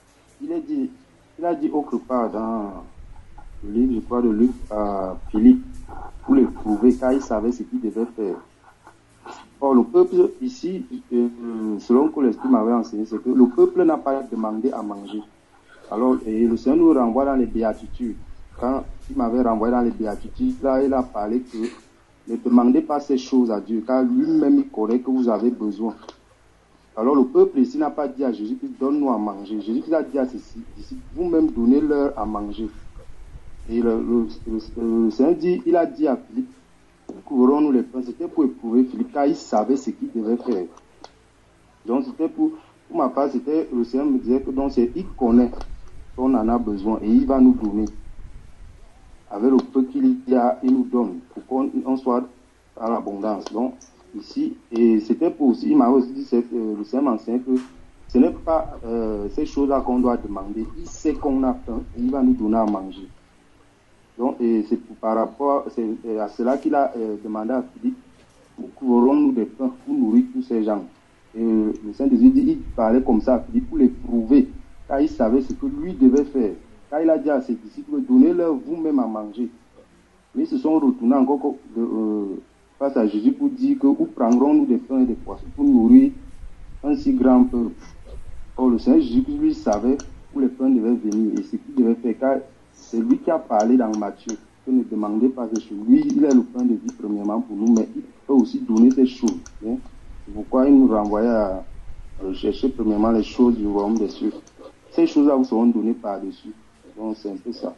il a dit autre part dans le livre, je crois, de Luc à Philippe, pour le prouver, car il savait ce qu'il devait faire. Or, le peuple ici, selon que l'Esprit m'avait enseigné, c'est que le peuple n'a pas demandé à manger. Alors, et le Seigneur nous renvoie dans les béatitudes. Quand il m'avait renvoyé dans les béatitudes, là, il a parlé que ne demandez pas ces choses à Dieu, car lui-même, il connaît que vous avez besoin. Alors, le peuple ici n'a pas dit à Jésus, donne-nous à manger. Jésus a dit à ceci, vous-même donnez-leur à manger. Et le Seigneur dit, il a dit à Philippe, couvrons-nous les pains. C'était pour éprouver Philippe, car il savait ce qu'il devait faire. Donc, c'était pour ma part, c'était, le Seigneur me disait que donc, il connaît qu'on en a besoin et il va nous donner. Avec le peu qu'il y a, il nous donne pour qu'on soit dans l'abondance. Donc, ici, et c'était pour aussi, il m'a aussi dit, le Seigneur m'enseigne que ce n'est pas ces choses-là qu'on doit demander. Il sait qu'on a faim et il va nous donner à manger. Donc, et c'est par rapport à cela qu'il a demandé à Philippe, couvrons-nous des pains pour nourrir tous ces gens. Et le Saint-Jésus dit, il parlait comme ça à Philippe pour l'éprouver, car il savait ce que lui devait faire. Car il a dit à ses disciples, donnez-leur vous-même à manger. Mais ils se sont retournés encore face à Jésus pour dire que où prendrons-nous des pains et des poissons pour nourrir un si grand peuple. Or, le Seigneur Jésus, lui, savait où les pains devaient venir et ce qu'il devait faire, car c'est lui qui a parlé dans Matthieu, que ne demandez pas ces choses. Lui, il est le pain de vie premièrement pour nous, mais il peut aussi donner ces choses. Hein. C'est pourquoi il nous renvoyait à rechercher premièrement les choses du royaume des cieux. Ces choses-là vous seront données par-dessus. Donc c'est un peu ça.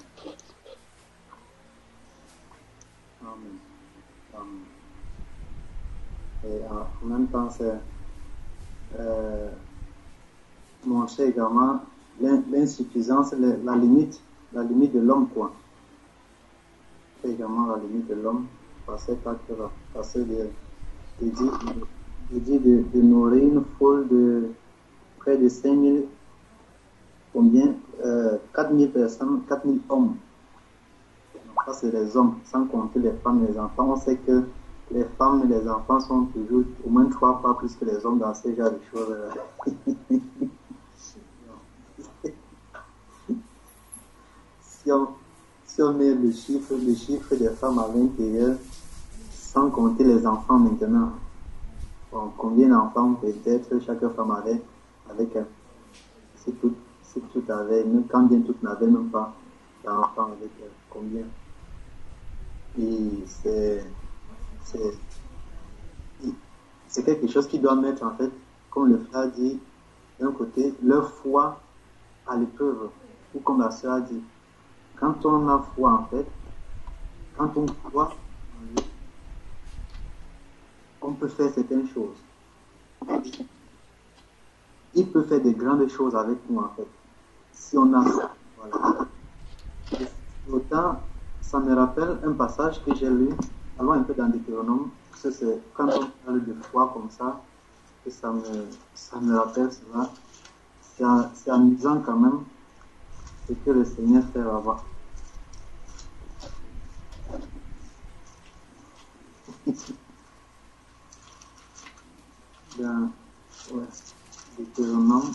Amen. Et en même temps, c'est montrer également l'insuffisance, la limite de l'homme, quoi. C'est également la limite de l'homme par cet acte-là. Parce que de nourrir une foule de près de 5000, combien 4000 personnes, 4000 hommes. Donc ça, c'est les hommes, sans compter les femmes et les enfants. On sait que les femmes et les enfants sont toujours au moins 3 fois plus que les hommes dans ce genre de choses. Si on met le chiffre des femmes à l'intérieur, sans compter les enfants maintenant, bon, combien d'enfants peut-être chaque femme avait avec elle? Si tout avait, quand bien toutes n'avaient même pas d'enfants avec elle, combien? Et c'est quelque chose qui doit mettre, en fait, comme le frère dit, d'un côté, leur foi à l'épreuve, ou comme la sœur a dit, quand on a foi, en fait, quand on croit en lui, on peut faire certaines choses. Il peut faire des grandes choses avec nous, en fait, si on a foi. Voilà. Autant, ça me rappelle un passage que j'ai lu, allons un peu dans Deutéronome, parce que c'est quand on parle de foi comme ça, que ça me rappelle cela. C'est amusant quand même ce que le Seigneur fait là-bas. Dans Deutéronome.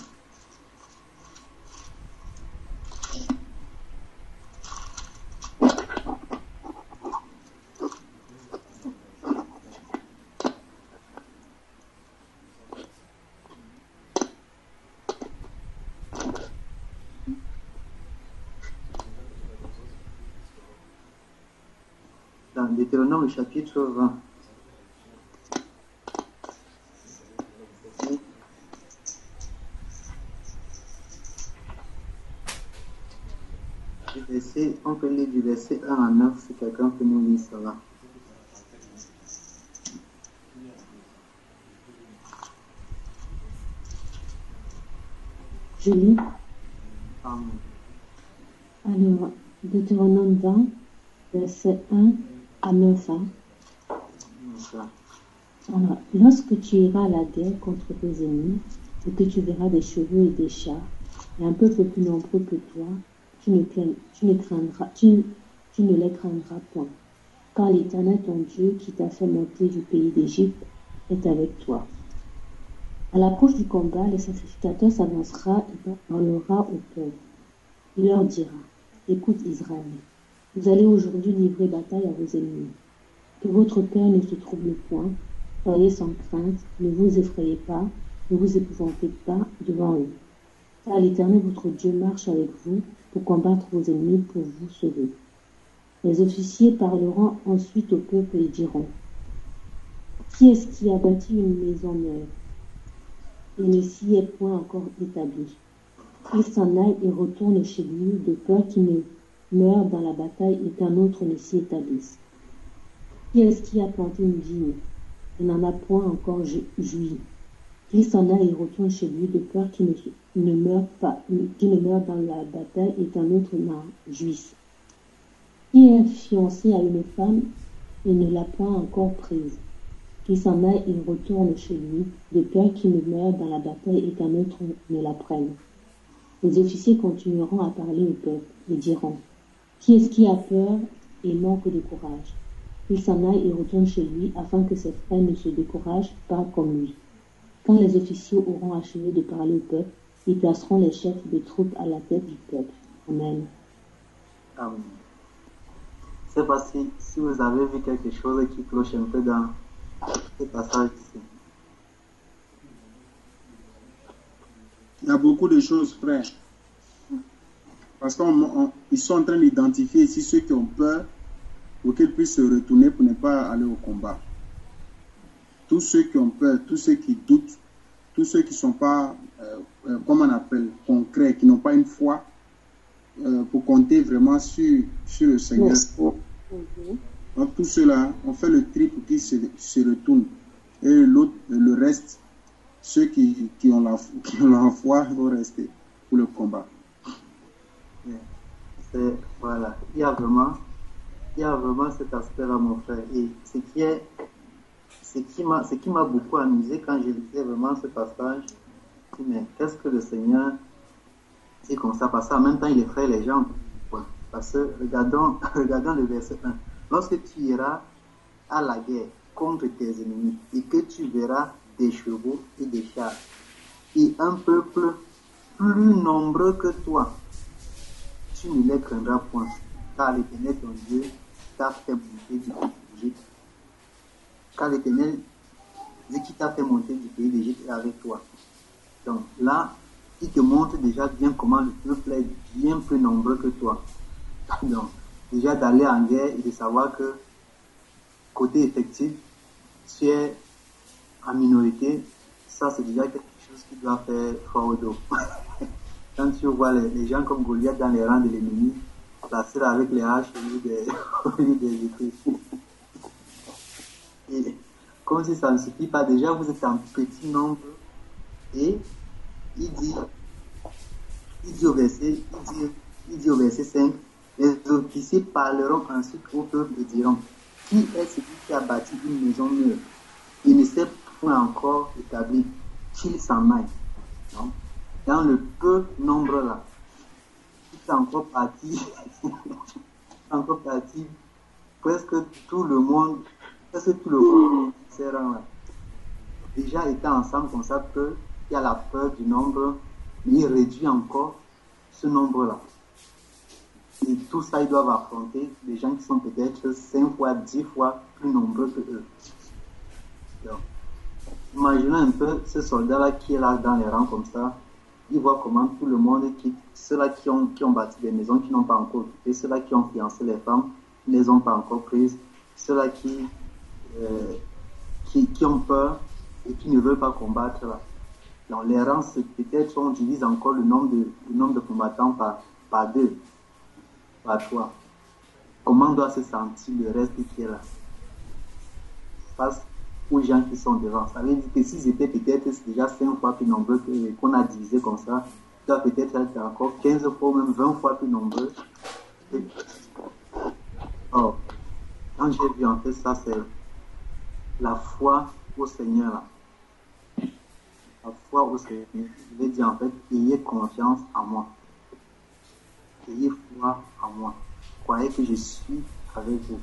Dans Deutéronome, chapitre 20. On peut lire du verset 1 à 9 si quelqu'un peut nous lire cela. Je lis. Amen. Alors, Deutéronome 20, verset 1 à 9. Alors, lorsque tu iras à la guerre contre tes ennemis, et que tu verras des chevaux et des chars, et un peuple plus nombreux que toi, tu ne les craindras point. Car l'Éternel ton Dieu qui t'a fait monter du pays d'Égypte est avec toi. À l'approche du combat, le sacrificateur s'avancera et parlera au peuple. Il leur dira, écoute Israël, vous allez aujourd'hui livrer bataille à vos ennemis. Que votre cœur ne se trouble point, soyez sans crainte, ne vous effrayez pas, ne vous épouvantez pas devant eux. Car l'Éternel votre Dieu marche avec vous pour combattre vos ennemis, pour vous sauver. Les officiers parleront ensuite au peuple et diront, qui est-ce qui a bâti une maison neuve et ne s'y est point encore établi? Il s'en aille et retourne chez lui, de peur qu'il ne meure dans la bataille et qu'un autre ne s'y établisse. Qui est-ce qui a planté une vigne et n'en a point encore joui? Qu'il s'en aille et retourne chez lui, de peur qu'il ne meure dans la bataille et qu'un autre n'en jouisse. Qui est fiancé à une femme et ne l'a point encore prise? Qu'il s'en aille et retourne chez lui, de peur qu'il ne meure dans la bataille et qu'un autre ne la prenne. Les officiers continueront à parler au peuple et diront, qui est-ce qui a peur et manque de courage? Qu'il s'en aille et retourne chez lui, afin que ses frères ne se découragent pas comme lui. Quand les officiers auront achevé de parler au peuple, ils placeront les chefs de troupes à la tête du peuple. Amen. Amen. Je ne sais pas si vous avez vu quelque chose qui cloche un peu dans ce passage ici. Il y a beaucoup de choses, frère. Parce qu'ils sont en train d'identifier ici ceux qui ont peur pour qu'ils puissent se retourner pour ne pas aller au combat. Tous ceux qui ont peur, tous ceux qui doutent, tous ceux qui ne sont pas, comment on appelle, concrets, qui n'ont pas une foi pour compter vraiment sur le Seigneur. Donc tout cela, on fait le tri pour qu'ils se retournent. Et le reste, ceux qui ont la foi vont rester pour le combat. Voilà, il y a vraiment cet aspect-là, mon frère. Et ce qui m'a beaucoup amusé quand je lisais vraiment ce passage, je me dis, mais qu'est-ce que le Seigneur dit comme ça? Parce qu'en même temps, il effraie les gens. Parce que, regardons le verset 1. Lorsque tu iras à la guerre contre tes ennemis et que tu verras des chevaux et des chars et un peuple plus nombreux que toi, tu ne les craindras point, car l'Éternel ton Dieu t'a fait monter du pays d'Égypte. Car l'Éternel qui t'a fait monter du pays d'Égypte est avec toi. Donc là, il te montre déjà bien comment le peuple est bien plus nombreux que toi. Donc, déjà d'aller en guerre et de savoir que côté effectif, tu es en minorité, ça c'est déjà quelque chose qui doit faire froid au dos. Quand tu vois les gens comme Goliath dans les rangs de l'ennemi, placés avec les haches au lieu des épées. Et comme si ça ne suffit pas, déjà vous êtes en petit nombre. Et il dit au verset 5, les officiers parleront ensuite au peuple et diront, qui est celui qui a bâti une maison neuve? Il ne s'est point encore établi, qu'il s'en aille. Non? Dans le peu nombre là, il est encore parti, presque tout le monde ces rangs là. Déjà étant ensemble comme ça, qu'il y a la peur du nombre, il réduit encore ce nombre là. Et tout ça, ils doivent affronter des gens qui sont peut-être 5 fois, 10 fois plus nombreux que eux. Donc, imaginez un peu ce soldat-là qui est là dans les rangs comme ça. Il voit comment tout le monde quitte. Ceux-là qui ont bâti des maisons, qui n'ont pas encore occupé. Ceux-là qui ont fiancé les femmes, qui ne les ont pas encore prises. Ceux-là qui ont peur et qui ne veulent pas combattre. Là. Dans les rangs, peut-être on divise encore le nombre de combattants par 2. Par 3. Comment doit se sentir le reste qui est là face aux gens qui sont devant? Ça veut dire que s'ils étaient peut-être déjà 5 fois plus nombreux qu'on a divisé comme ça, ils doivent peut-être être encore 15 fois ou même 20 fois plus nombreux. Or, quand j'ai vu en fait ça, c'est la foi au Seigneur là. la foi au Seigneur. Je vais dire en fait, ayez confiance en moi. Ayez foi en moi. Croyez que je suis avec vous.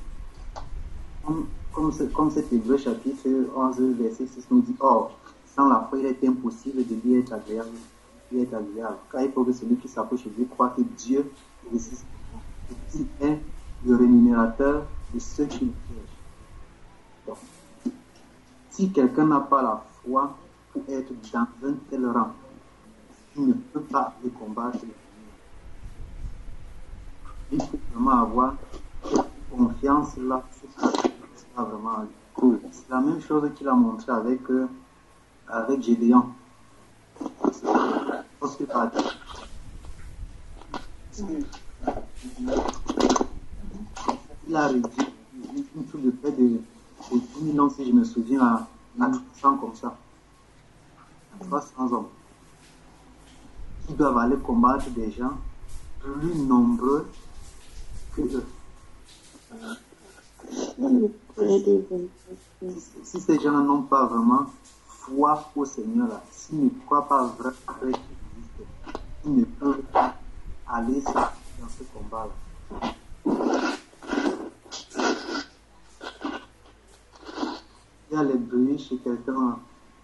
Comme cet Hébreu chapitre 11, verset 6 nous dit, or, sans la foi, il est impossible de lui être agréable. Car il faut que celui qui s'approche de Dieu croit que Dieu existe. Et qu'il est le rémunérateur de ceux qui le cherchent. Donc, si quelqu'un n'a pas la foi pour être dans un tel rang, il ne peut pas le combattre. Il faut vraiment avoir cette confiance-là. Vraiment cool. C'est la même chose qu'il a montré avec Gédéon. Parce que il a réduit une troupe de près de 10 000 ans, si je me souviens, à 300 comme ça. À 300 hommes. Qui doivent aller combattre des gens plus nombreux que eux. Si ces gens n'ont pas vraiment foi au Seigneur, là, s'ils ne croient pas vraiment qu'il existe, ils ne peuvent pas aller dans ce combat-là. Il y a les bruits chez quelqu'un.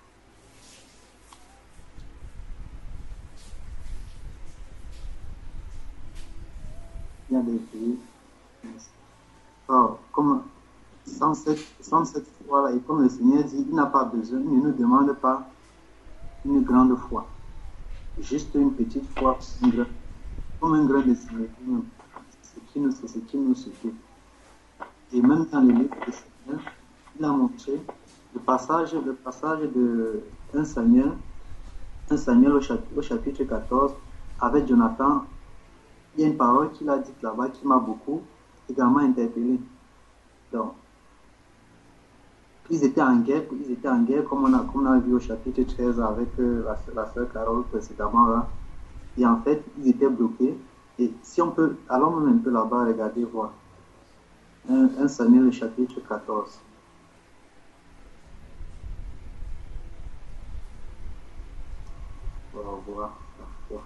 Il y a des bruits. Alors, comme sans cette foi-là, et comme le Seigneur dit, il n'a pas besoin, il ne nous demande pas une grande foi. Juste une petite foi, comme un grain de sénégal, c'est ce qui nous suffit. Et même dans le livre du Seigneur, il a montré le passage de 1 Samuel au chapitre 14, avec Jonathan. Il y a une parole qu'il a dite là-bas qui m'a beaucoup également interpellé. Donc, ils étaient en guerre, comme on a vu au chapitre 13 avec la sœur Carole précédemment là. Et en fait, ils étaient bloqués. Et si on peut, allons même un peu là-bas, regardez, voir. 1 Samuel, chapitre 14. On va voir la foi.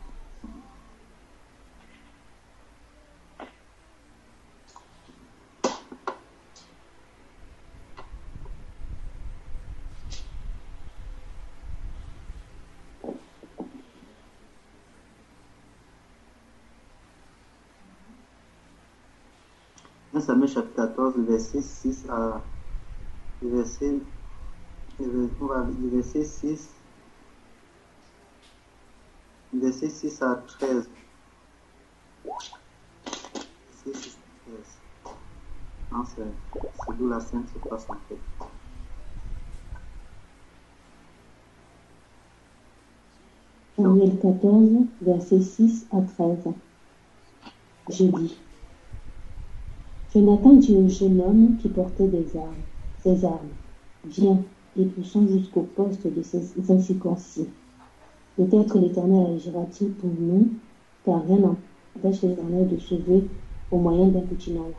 Samuel chapitre 14, verset 6 à verset 6 à 13. Verset 6 à 13. Non, c'est d'où la scène se passe en fait. Samuel 14, verset 6 à 13. Je dis. Jonathan dit au jeune homme qui portait ses armes, viens et poussons jusqu'au poste de ces incirconcis. Peut-être l'Éternel agira-t-il pour nous, car rien n'empêche l'Éternel de sauver au moyen d'un petit nombre,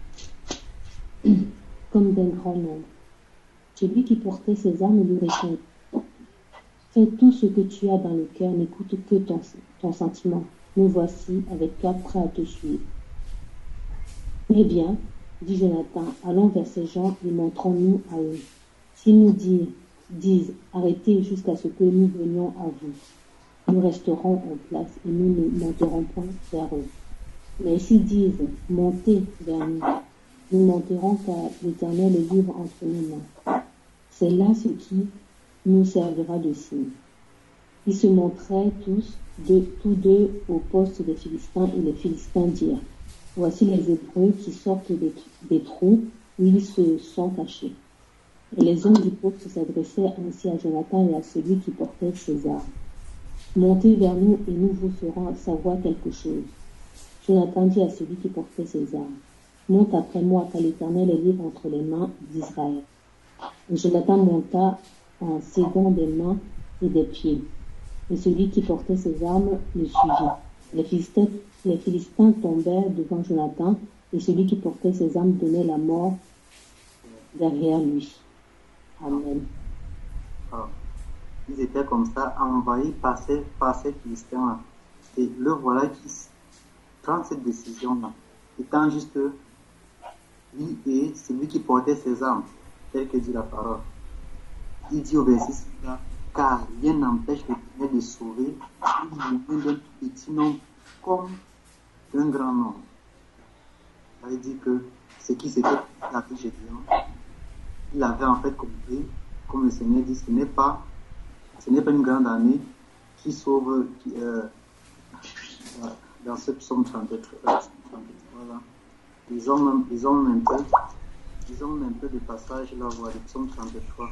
comme d'un grand nombre. Celui qui portait ses armes lui répondit, fais tout ce que tu as dans le cœur, n'écoute que ton sentiment. Nous voici avec toi prêts à te suivre. Eh bien, dit Jonathan, allons vers ces gens et montrons-nous à eux. S'ils nous disent, arrêtez jusqu'à ce que nous venions à vous, nous resterons en place et nous ne monterons point vers eux. Mais s'ils disent, montez vers nous, nous monterons car l'Éternel est libre entre nos mains. C'est là ce qui nous servira de signe. Ils se montraient tous deux au poste des Philistins et les Philistins dirent, voici les Hébreux qui sortent des trous où ils se sont cachés. Et les hommes du peuple s'adressaient ainsi à Jonathan et à celui qui portait ses armes. Montez vers nous et nous vous ferons savoir quelque chose. Jonathan dit à celui qui portait ses armes, monte après moi car l'Éternel est libre entre les mains d'Israël. Et Jonathan monta en s'aidant des mains et des pieds. Et celui qui portait ses armes le suivit. Les Philistins tombèrent devant Jonathan, et celui qui portait ses armes donnait la mort derrière lui. Amen. Ils étaient comme ça, envahis par ces Philistins-là. Et le voilà qui prend cette décision-là, étant juste lui et celui qui portait ses armes, tel que dit la parole. Il dit au verset 6 là, car rien n'empêche le Seigneur de sauver une d'un petit nombre comme d'un grand nombre. Ça veut dire que ce qui s'était passé avec Gédéon, il avait en fait compris, comme le Seigneur dit, ce n'est pas une grande armée qui sauve, dans ce psaume 33 là. Ils ont même un peu de passage là, voir le psaume 33.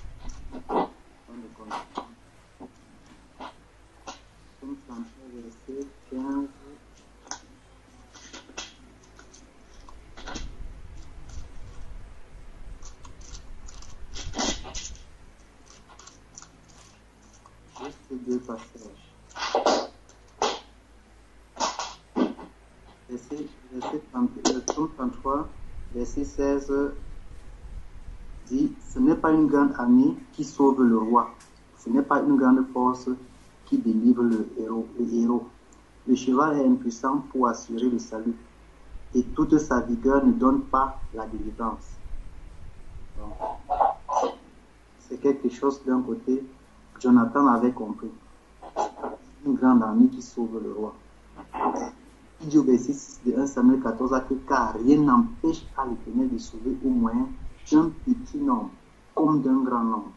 Psaume 33, verset 15. Juste deux passages. Psaume 33, verset 16 dit, ce n'est pas une grande armée qui sauve le roi, ce n'est pas une grande force qui délivre le héros. Le cheval est impuissant pour assurer le salut, et toute sa vigueur ne donne pas la délivrance. Donc, c'est quelque chose d'un côté, Jonathan avait compris. Une grande armée qui sauve le roi. Il dit au verset 6 de 1 Samuel 14 que car rien n'empêche à l'Éternel de sauver au moins d'un petit nombre comme d'un grand nombre.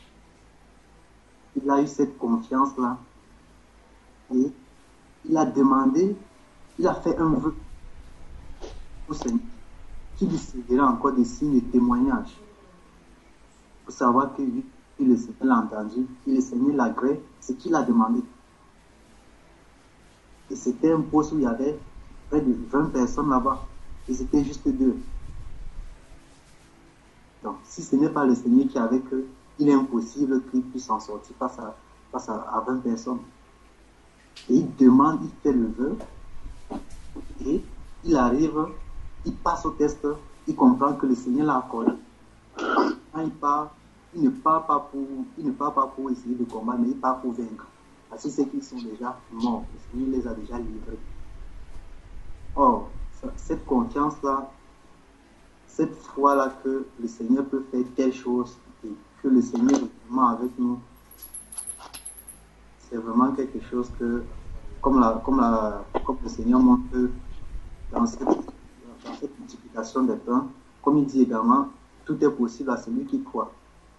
Il a eu cette confiance-là et il a demandé, il a fait un vœu au Seigneur qui lui servira encore des signes de témoignage pour savoir que lui, le Seigneur l'a entendu et le Seigneur l'agrée ce qu'il a demandé. Et c'était un poste où il y avait près de 20 personnes là-bas. Et c'était juste 2. Donc, si ce n'est pas le Seigneur qui est avec eux, il est impossible qu'il puisse s'en sortir face à 20 personnes. Et il demande, il fait le vœu. Et il arrive, il passe au test, il comprend que le Seigneur l'a accordé. Quand il part, il ne part pas pour essayer de combattre, mais il part pour vaincre. Parce que c'est qu'ils sont déjà morts, le Seigneur les a déjà livrés. Or, cette confiance-là, cette foi-là que le Seigneur peut faire telle chose et que le Seigneur est vraiment avec nous, c'est vraiment quelque chose que, comme le Seigneur montre dans cette multiplication des pains, comme il dit également, tout est possible à celui qui croit.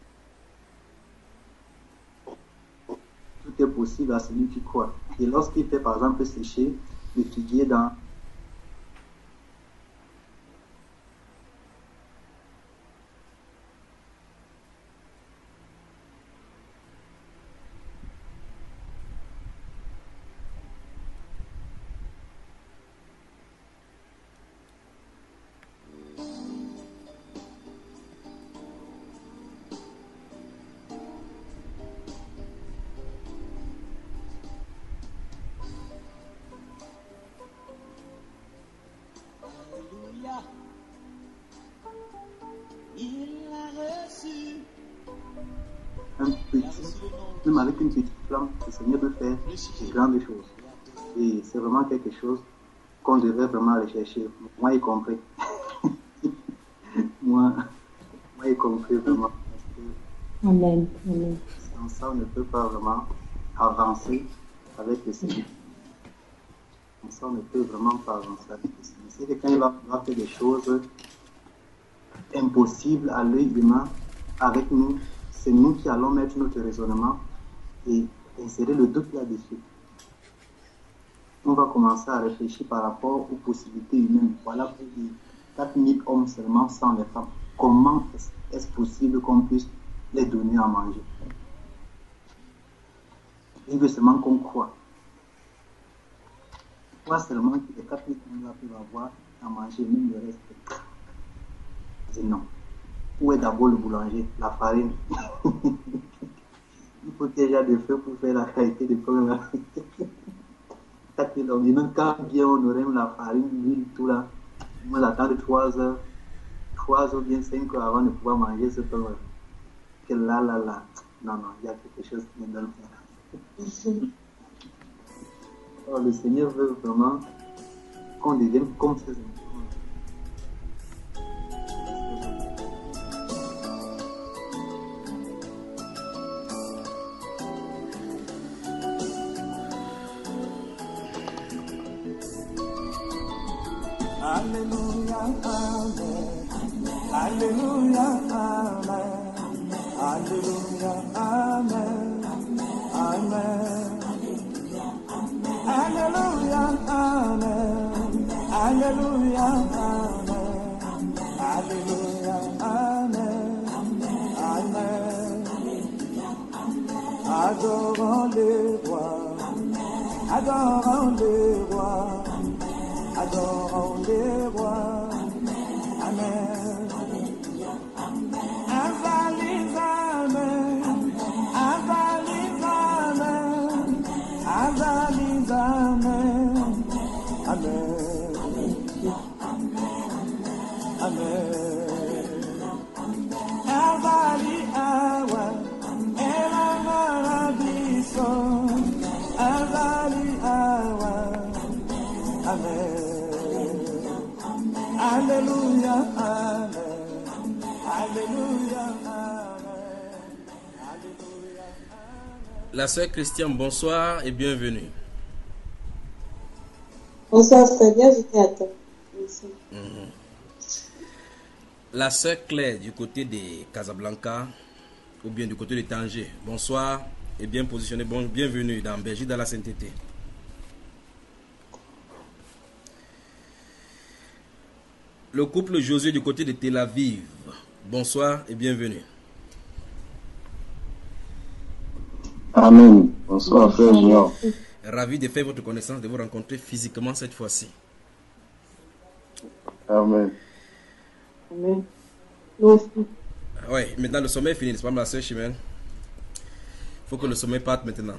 Tout est possible à celui qui croit. Et lorsqu'il fait par exemple sécher le figuier dans même avec une petite flamme, le Seigneur peut faire de grandes choses. Et c'est vraiment quelque chose qu'on devrait vraiment rechercher. Moi y compris. moi y compris vraiment. Amen. Amen. Sans ça, on ne peut pas vraiment avancer avec le Seigneur. Sans ça, on ne peut vraiment pas avancer avec le Seigneur. Si quelqu'un va faire des choses impossibles à l'œil humain avec nous, c'est nous qui allons mettre notre raisonnement et insérer le doute là-dessus. On va commencer à réfléchir par rapport aux possibilités humaines. Voilà pour dire 4000 hommes seulement sans les femmes. Comment est-ce possible qu'on puisse les donner à manger? Il veut seulement qu'on croit. Croire seulement que les 4000 hommes peuvent avoir à manger, même le reste. C'est non. Où est d'abord le boulanger? La farine. Il faut qu'il y ait des feux pour faire la qualité de pain. Même quand bien on aurait la farine, l'huile, tout là, on attend de 3 heures bien 5 heures avant de pouvoir manger ce pain. Que là, Non, non, il y a quelque chose qui est dans le cœur. Alors, le Seigneur veut vraiment qu'on devienne comme ses enfants. Alléluia, Amen. Alléluia, Amen. Alléluia, Amen. Amen. Alléluia, Amen. Alléluia, Amen. Alléluia, Amen. Amen. Adorons les rois. Adorons les rois. Adorons les rois. Amen. Avalise, Amen. Avalise, Amen. Avalise, Amen. Amen. Amen. Avali, awa. Ela marabiso. Avali, awa. Amen. Alléluia, Amen. Alléluia, Amen. La sœur Christiane, bonsoir et bienvenue. Bonsoir, très bien, j'étais à toi. La sœur Claire du côté de Casablanca ou bien du côté de Tanger, bonsoir et bien positionné, bienvenue dans Berger dans la sainteté. Le couple Josué du côté de Tel Aviv, bonsoir et bienvenue. Amen. Bonsoir, frère Junior. Ravi de faire votre connaissance, de vous rencontrer physiquement cette fois-ci. Amen. Amen. Nous aussi. Oui, maintenant le sommet est fini, n'est-ce pas, ma soeur Chimène? Il faut que le sommet parte maintenant.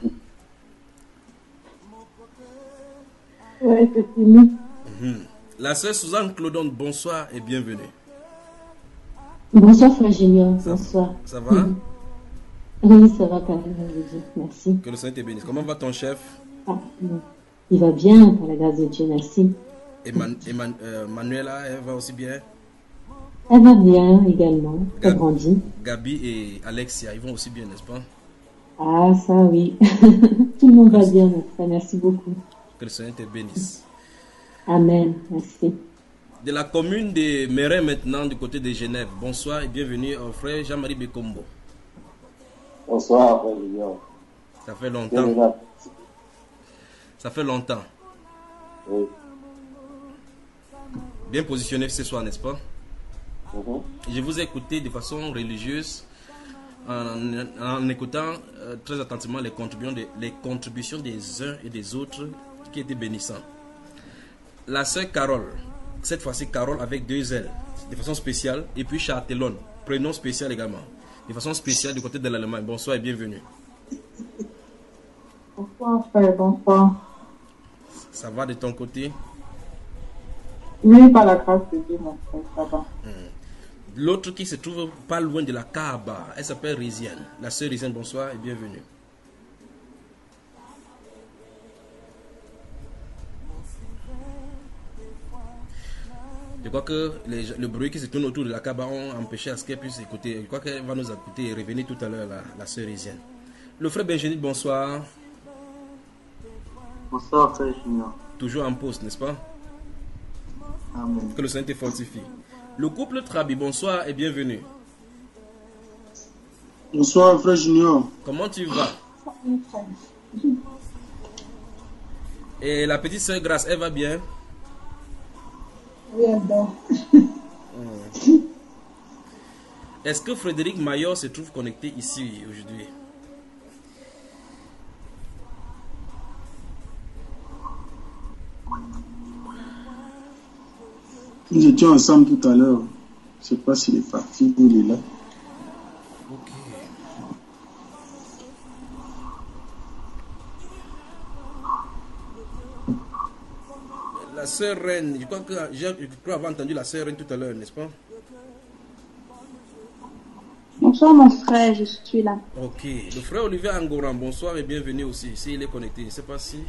Oui, c'est fini. La sœur Suzanne Claudon, bonsoir et bienvenue. Bonsoir, frère Junior. Bonsoir. Ça va? Oui, ça va, par la grâce de Dieu. Merci. Que le Seigneur te bénisse. Comment va ton chef? Il va bien, par la grâce de Dieu. Merci. Et Manuela, elle va aussi bien? Elle va bien également. Elle grandit. Gabi et Alexia, ils vont aussi bien, n'est-ce pas? Ah, ça, oui. Tout le monde va bien, mon frère. Merci beaucoup. Que le Seigneur te bénisse. Amen. Merci. De la commune de Mérin maintenant, du côté de Genève. Bonsoir et bienvenue au frère Jean-Marie Bekombo. Bonsoir, frère Junior. Ça fait longtemps. Ça fait longtemps. Oui. Bien positionné ce soir, n'est-ce pas? Je vous ai écouté de façon religieuse en écoutant très attentivement les contributions des uns et des autres qui étaient bénissants. La sœur Carole, cette fois-ci Carole avec 2 L, de façon spéciale, et puis Châtellon, prénom spécial également, de façon spéciale du côté de l'Allemagne. Bonsoir et bienvenue. Bonsoir, frère, bonsoir. Ça va de ton côté? Oui, par la grâce de Dieu, mon frère, ça va. L'autre qui se trouve pas loin de la Kaaba, elle s'appelle Riziane. La sœur Riziane, bonsoir et bienvenue. Je crois que le bruit qui se tourne autour de la Kaaba ont empêché à ce qu'elle puisse écouter. Je crois qu'elle va nous écouter et revenir tout à l'heure, la sœur Riziane. Le frère Benjamin, bonsoir. Bonsoir, frère Junior. Toujours en poste, n'est-ce pas? Amen. Que le Seigneur te fortifie. Le couple Trabi, bonsoir et bienvenue. Bonsoir, frère Junior. Comment tu vas? Et la petite sœur Grâce, elle va bien? Oui, elle dort. Est-ce que Frédéric Maillot se trouve connecté ici aujourd'hui? Nous étions ensemble tout à l'heure. Je ne sais pas s'il est parti ou il est là. Ok. La sœur Reine, je crois avoir entendu la sœur Reine tout à l'heure, n'est-ce pas? Bonsoir mon frère, je suis là. Ok, le frère Olivier Angoran, bonsoir et bienvenue aussi. S'il est connecté, je ne sais pas s'il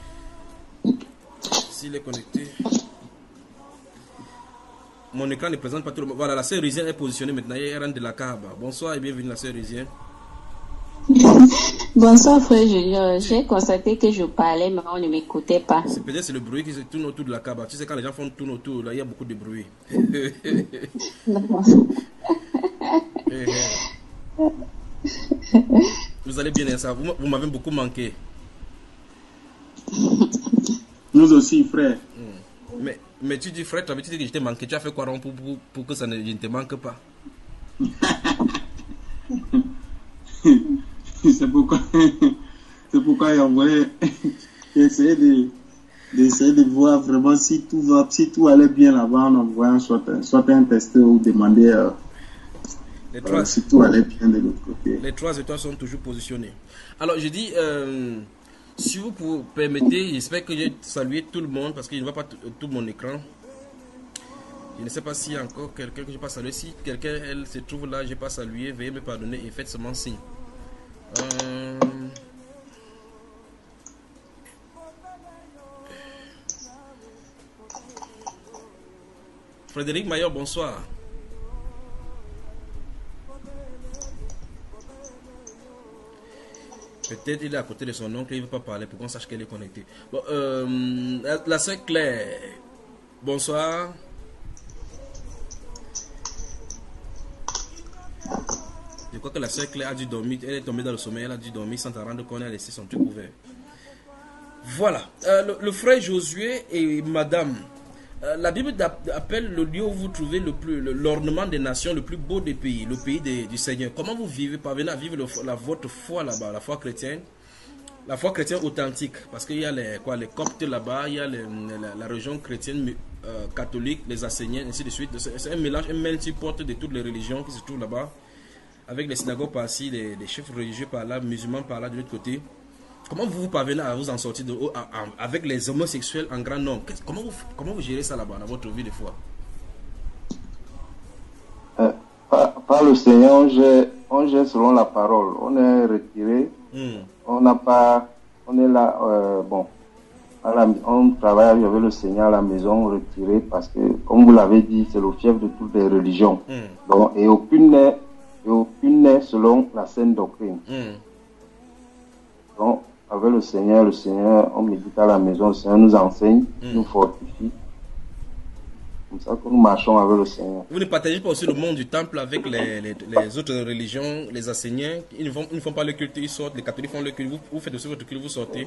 est connecté. Mon écran ne présente pas tout le monde. Voilà, la sœur Risienne est positionnée maintenant. Elle rentre de la Kaaba. Bonsoir et bienvenue la sœur Risienne. Bonsoir frère Julien, j'ai constaté que je parlais mais on ne m'écoutait pas. C'est peut-être le bruit qui se tourne autour de la Kaaba. Tu sais quand les gens font tourner autour, là il y a beaucoup de bruit. Vous allez bien ça, vous m'avez beaucoup manqué. Nous aussi frère. Mais tu dis frère, tu avais dit que je t'ai manqué, tu as fait quoi pour que ça ne te manque pas? C'est pourquoi il a envoyé essayer de voir vraiment si tout allait bien là-bas en envoyant soit un testeur ou demander si tout allait bien de l'autre côté. Les 3 étoiles sont toujours positionnés. Alors je dis, si vous permettez, j'espère que j'ai salué tout le monde parce qu'il ne voit pas tout mon écran. Je ne sais pas s'il y a encore quelqu'un que je n'ai pas salué. Si quelqu'un elle se trouve là, je n'ai pas salué, veuillez me pardonner et faites seulement signe. Frédéric Maillot, bonsoir. Peut-être il est à côté de son oncle, il ne veut pas parler pour qu'on sache qu'elle est connectée. Bon, la sœur Claire, bonsoir. Je crois que la sœur Claire a dû dormir, elle est tombée dans le sommeil, elle a dû dormir sans s'en rendre compte, elle a laissé son truc ouvert. Voilà, le frère Josué et madame, la Bible appelle le lieu où vous trouvez l'ornement des nations le plus beau des pays, le pays du Seigneur. Comment vous vivez, parvenez à vivre votre foi là-bas, la foi chrétienne authentique, parce qu'il y a les coptes là-bas, il y a la religion chrétienne catholique, les Asséniens, ainsi de suite. C'est un mélange, un melting pot de toutes les religions qui se trouvent là-bas, avec les synagogues par-ci, les chefs religieux par-là, musulmans par-là de l'autre côté. Comment vous parvenez à vous en sortir avec les homosexuels en grand nombre? Comment vous gérez ça là-bas dans votre vie de foi? Par le Seigneur, on gère selon la parole. On est retiré. On est là, on travaille avec le Seigneur à la maison, retiré, parce que, comme vous l'avez dit, c'est le fief de toutes les religions. Donc, et aucune n'est selon la saine doctrine. Donc, avec le Seigneur, on médite à la maison, le Seigneur nous enseigne, nous fortifie. Comme ça que nous marchons avec le Seigneur. Vous ne partagez pas aussi le monde du temple avec les autres religions, les Asséniens? Ils ne font pas le culte, ils sortent, les catholiques font le culte, vous faites aussi votre culte, vous sortez.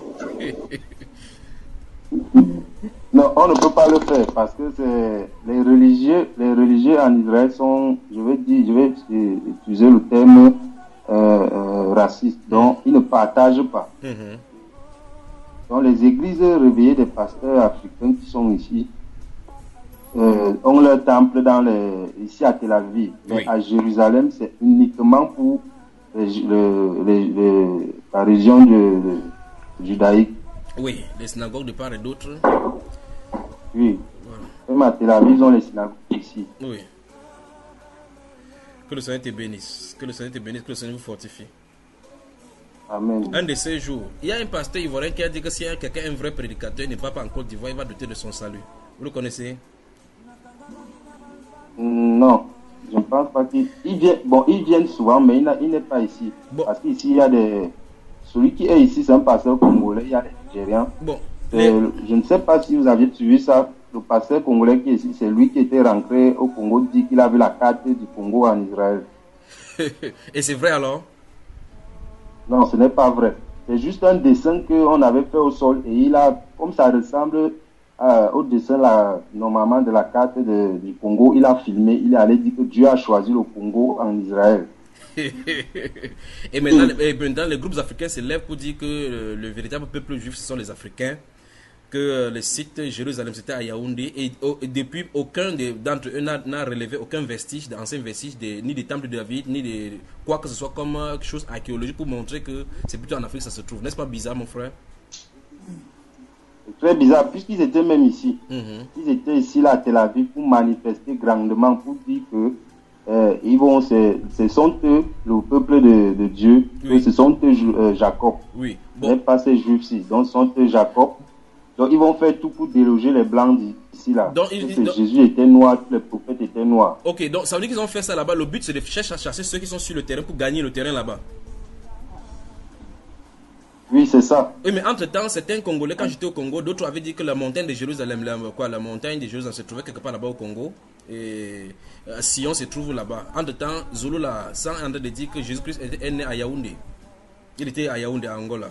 Non, on ne peut pas le faire parce que les religieux en Israël sont, je vais utiliser le terme raciste, donc ils ne partagent pas. Donc les églises réveillées des pasteurs africains qui sont ici ont leur temple ici à Tel Aviv, mais à Jérusalem c'est uniquement pour la région judaïque. Oui, les synagogues de part et d'autre. Oui. Voilà. Même à Tel Aviv, ils ont les synagogues ici. Oui. Que le Seigneur te bénisse. Que le Seigneur te bénisse, que le Seigneur vous fortifie. Amen. Un de ces jours, il y a un pasteur ivoirien qui a dit que si quelqu'un est un vrai prédicateur, il ne va pas en Côte d'Ivoire, il va douter de son salut. Vous le connaissez? Non, je ne pense pas qu'ils viennent. Bon, ils viennent souvent, mais il n'est pas ici. Bon. Parce qu'ici, il y a des... Celui qui est ici, c'est un pasteur congolais, il y a des Nigériens. Bon. Je ne sais pas si vous aviez suivi ça. Le pasteur congolais qui est ici, c'est lui qui était rentré au Congo, dit qu'il avait la carte du Congo en Israël. Et c'est vrai alors? Non, ce n'est pas vrai. C'est juste un dessin qu'on avait fait au sol et il a, comme ça ressemble au dessin normalement de la carte du Congo, il a filmé, il est allé dire que Dieu a choisi le Congo en Israël. Et maintenant, les groupes africains se lèvent pour dire que le véritable peuple juif, ce sont les Africains, que le site Jérusalem, c'était à Yaoundé, et depuis, aucun d'entre eux n'a relevé aucun vestige, d'ancien vestige, ni des temples de David, ni de quoi que ce soit comme chose archéologique pour montrer que c'est plutôt en Afrique que ça se trouve. N'est-ce pas bizarre, mon frère? C'est très bizarre, puisqu'ils étaient même ici. Ils étaient ici, là, à Tel Aviv, pour manifester grandement, pour dire que ce sont eux, le peuple de Dieu, Oui. ce sont eux Jacob. Oui. Mais pas ces juifs-ci, donc ce sont eux Jacob. Donc ils vont faire tout pour déloger les blancs d'ici là. Donc, Jésus était noir, tous les prophètes étaient noirs. Ok, donc ça veut dire qu'ils ont fait ça là-bas. Le but c'est de chasser ceux qui sont sur le terrain pour gagner le terrain là-bas. Oui, c'est ça. Oui, mais entre-temps, certains Congolais, quand j'étais au Congo, d'autres avaient dit que la montagne de Jérusalem, la montagne de Jérusalem se trouvait quelque part là-bas au Congo. Et Sion se trouve là-bas. Entre-temps, Zulu là, sans en train de dire que Jésus-Christ est né à Yaoundé. Il était à Yaoundé, à Angola.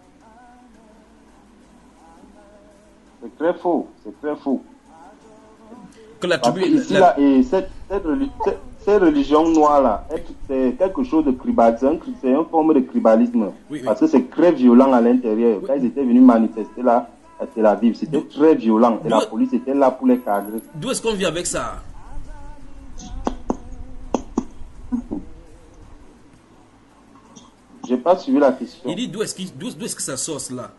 C'est très faux, c'est très faux. Que la Parce que tribu, ici, là, et cette religion noire-là, c'est quelque chose de tribalisme, c'est une forme de tribalisme. Oui. Parce que c'est très violent à l'intérieur. Quand ils étaient venus manifester là, à Tel Aviv, c'était très violent. Et la police était là pour les cadrer. D'où est-ce qu'on vient avec ça? J'ai pas suivi la question. Il dit d'où est-ce que ça sort cela?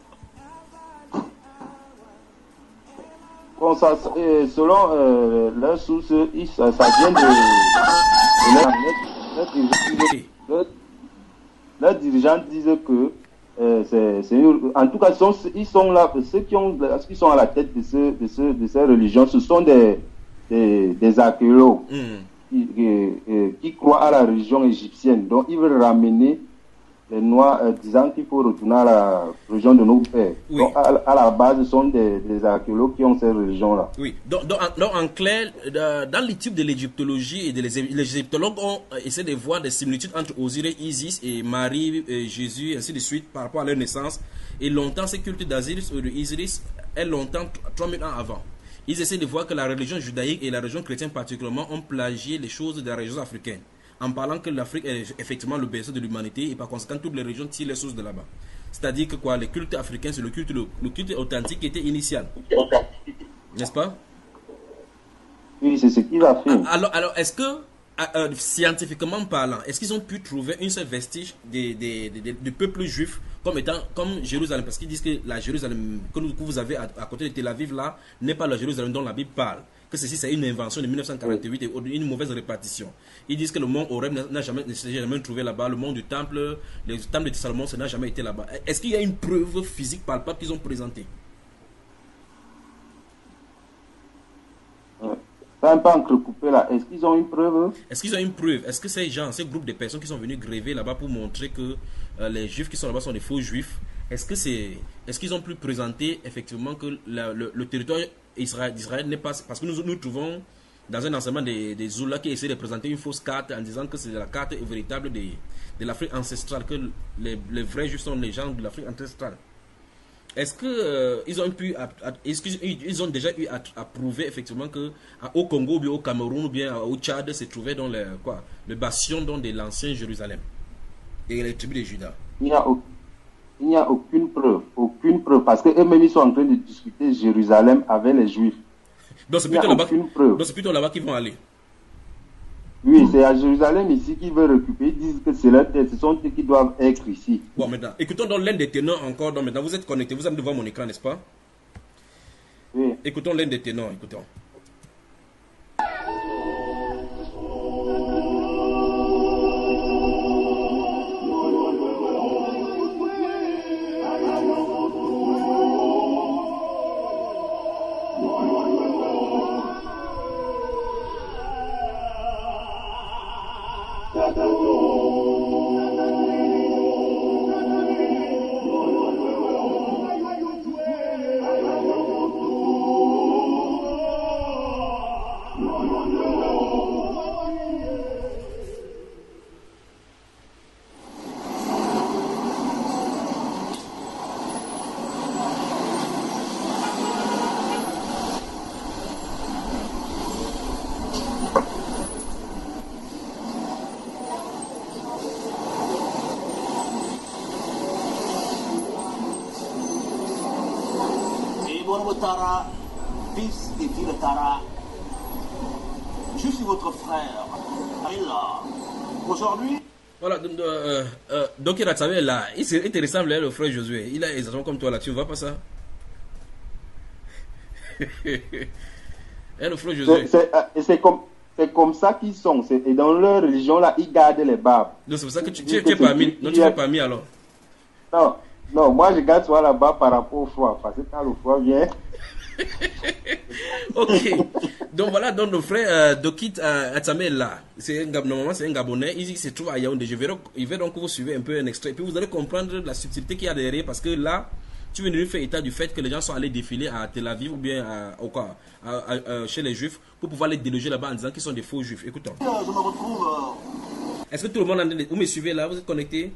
Bon, ça, selon leurs sources, ça vient de leurs dirigeants disent que en tout cas, ils sont là, ceux qui sont à la tête de ces religions, ce sont des archéologues qui croient à la religion égyptienne. Donc, ils veulent ramener les Noirs disant qu'il faut retourner à la religion de nos pères. Oui. Donc, à la base, ce sont des archéologues qui ont ces religions-là. Oui, donc en clair, dans l'étude de l'égyptologie, les égyptologues ont essayé de voir des similitudes entre Osiris, Isis et Marie, et Jésus, ainsi de suite, par rapport à leur naissance. Et longtemps, ces cultes d'Osiris ou de Isis est longtemps, 3000 ans avant. Ils essaient de voir que la religion judaïque et la religion chrétienne particulièrement ont plagié les choses de la religion africaine, en parlant que l'Afrique est effectivement le berceau de l'humanité et par conséquent toutes les régions tirent les sources de là-bas. C'est-à-dire que quoi, les cultes africains, c'est le culte authentique qui était initial. N'est-ce pas? Oui, c'est ce qu'il a fait. Alors est-ce que, scientifiquement parlant, est-ce qu'ils ont pu trouver un seul vestige du peuple juif comme Jérusalem? Parce qu'ils disent que la Jérusalem que vous avez à côté de Tel Aviv là n'est pas la Jérusalem dont la Bible parle. Que ceci c'est une invention de 1948 et une mauvaise répartition. Ils disent que le mont Horeb ne s'est jamais trouvé là-bas, le mont du temple, le temple de Salomon, ça n'a jamais été là-bas. Est-ce qu'il y a une preuve physique palpable qu'ils ont présentée? Ça n'a pas entrecoupé là. Est-ce qu'ils ont une preuve? Est-ce qu'ils ont une preuve? Est-ce que ces gens, ces groupes de personnes qui sont venus gréver là-bas pour montrer que les juifs qui sont là-bas sont des faux juifs, est-ce qu'ils ont pu présenter effectivement que le territoire d'Israël n'est pas... Parce que nous trouvons dans un enseignement des Zoula qui essaie de présenter une fausse carte en disant que c'est la carte véritable de l'Afrique ancestrale, que les vrais juifs sont les gens de l'Afrique ancestrale. Est-ce que ils ont déjà eu à prouver effectivement que au Congo, ou bien au Cameroun, ou bien au Tchad, se trouvait dans le bastion de l'ancien Jérusalem et les tribus de Juda? Il n'y a aucune preuve, parce qu'eux-mêmes ils sont en train de discuter Jérusalem avec les Juifs. Donc c'est plutôt là-bas qu'ils vont aller. Oui, c'est à Jérusalem ici qu'ils veulent récupérer. Ils disent que c'est leur terre, ce sont eux qui doivent être ici. Bon, maintenant, écoutons donc l'un des ténors encore. Donc maintenant, vous êtes connectés, vous êtes devant mon écran, n'est-ce pas? Oui. Écoutons l'un des ténors, écoutons. Tara, fils des filles de Tara, je suis votre frère. Et là, aujourd'hui... Voilà, donc il a savé là, il te ressemble le frère Josué. Il est exactement comme toi là, tu vois pas ça? Le frère Josué. C'est comme ça qu'ils sont. Et dans leur religion, là, ils gardent les barbes. Donc c'est pour ça que tu n'es pas mis. Non, tu n'es pas mis alors. Non, moi je garde soit la barbe par rapport au froid. Parce que quand le froid vient... Ok. Donc voilà, donc nos frères Dokit Atame est là. Normalement, c'est un Gabonais. Il se trouve à Yaoundé. Il vais donc vous suivre un peu un extrait. Et puis vous allez comprendre la subtilité qu'il y a derrière. Parce que là, tu viens de nous faire état du fait que les gens sont allés défiler à Tel Aviv ou bien chez les Juifs pour pouvoir les déloger là-bas en disant qu'ils sont des faux Juifs. Écoutons. Je me retrouve. Est-ce que tout le monde vous me suivez là? Vous êtes connectés?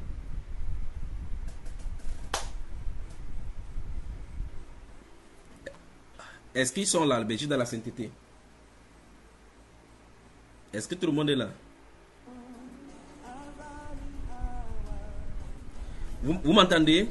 Est-ce qu'ils sont là, le Belgique, dans la sainteté? Est-ce que tout le monde est là? Vous m'entendez?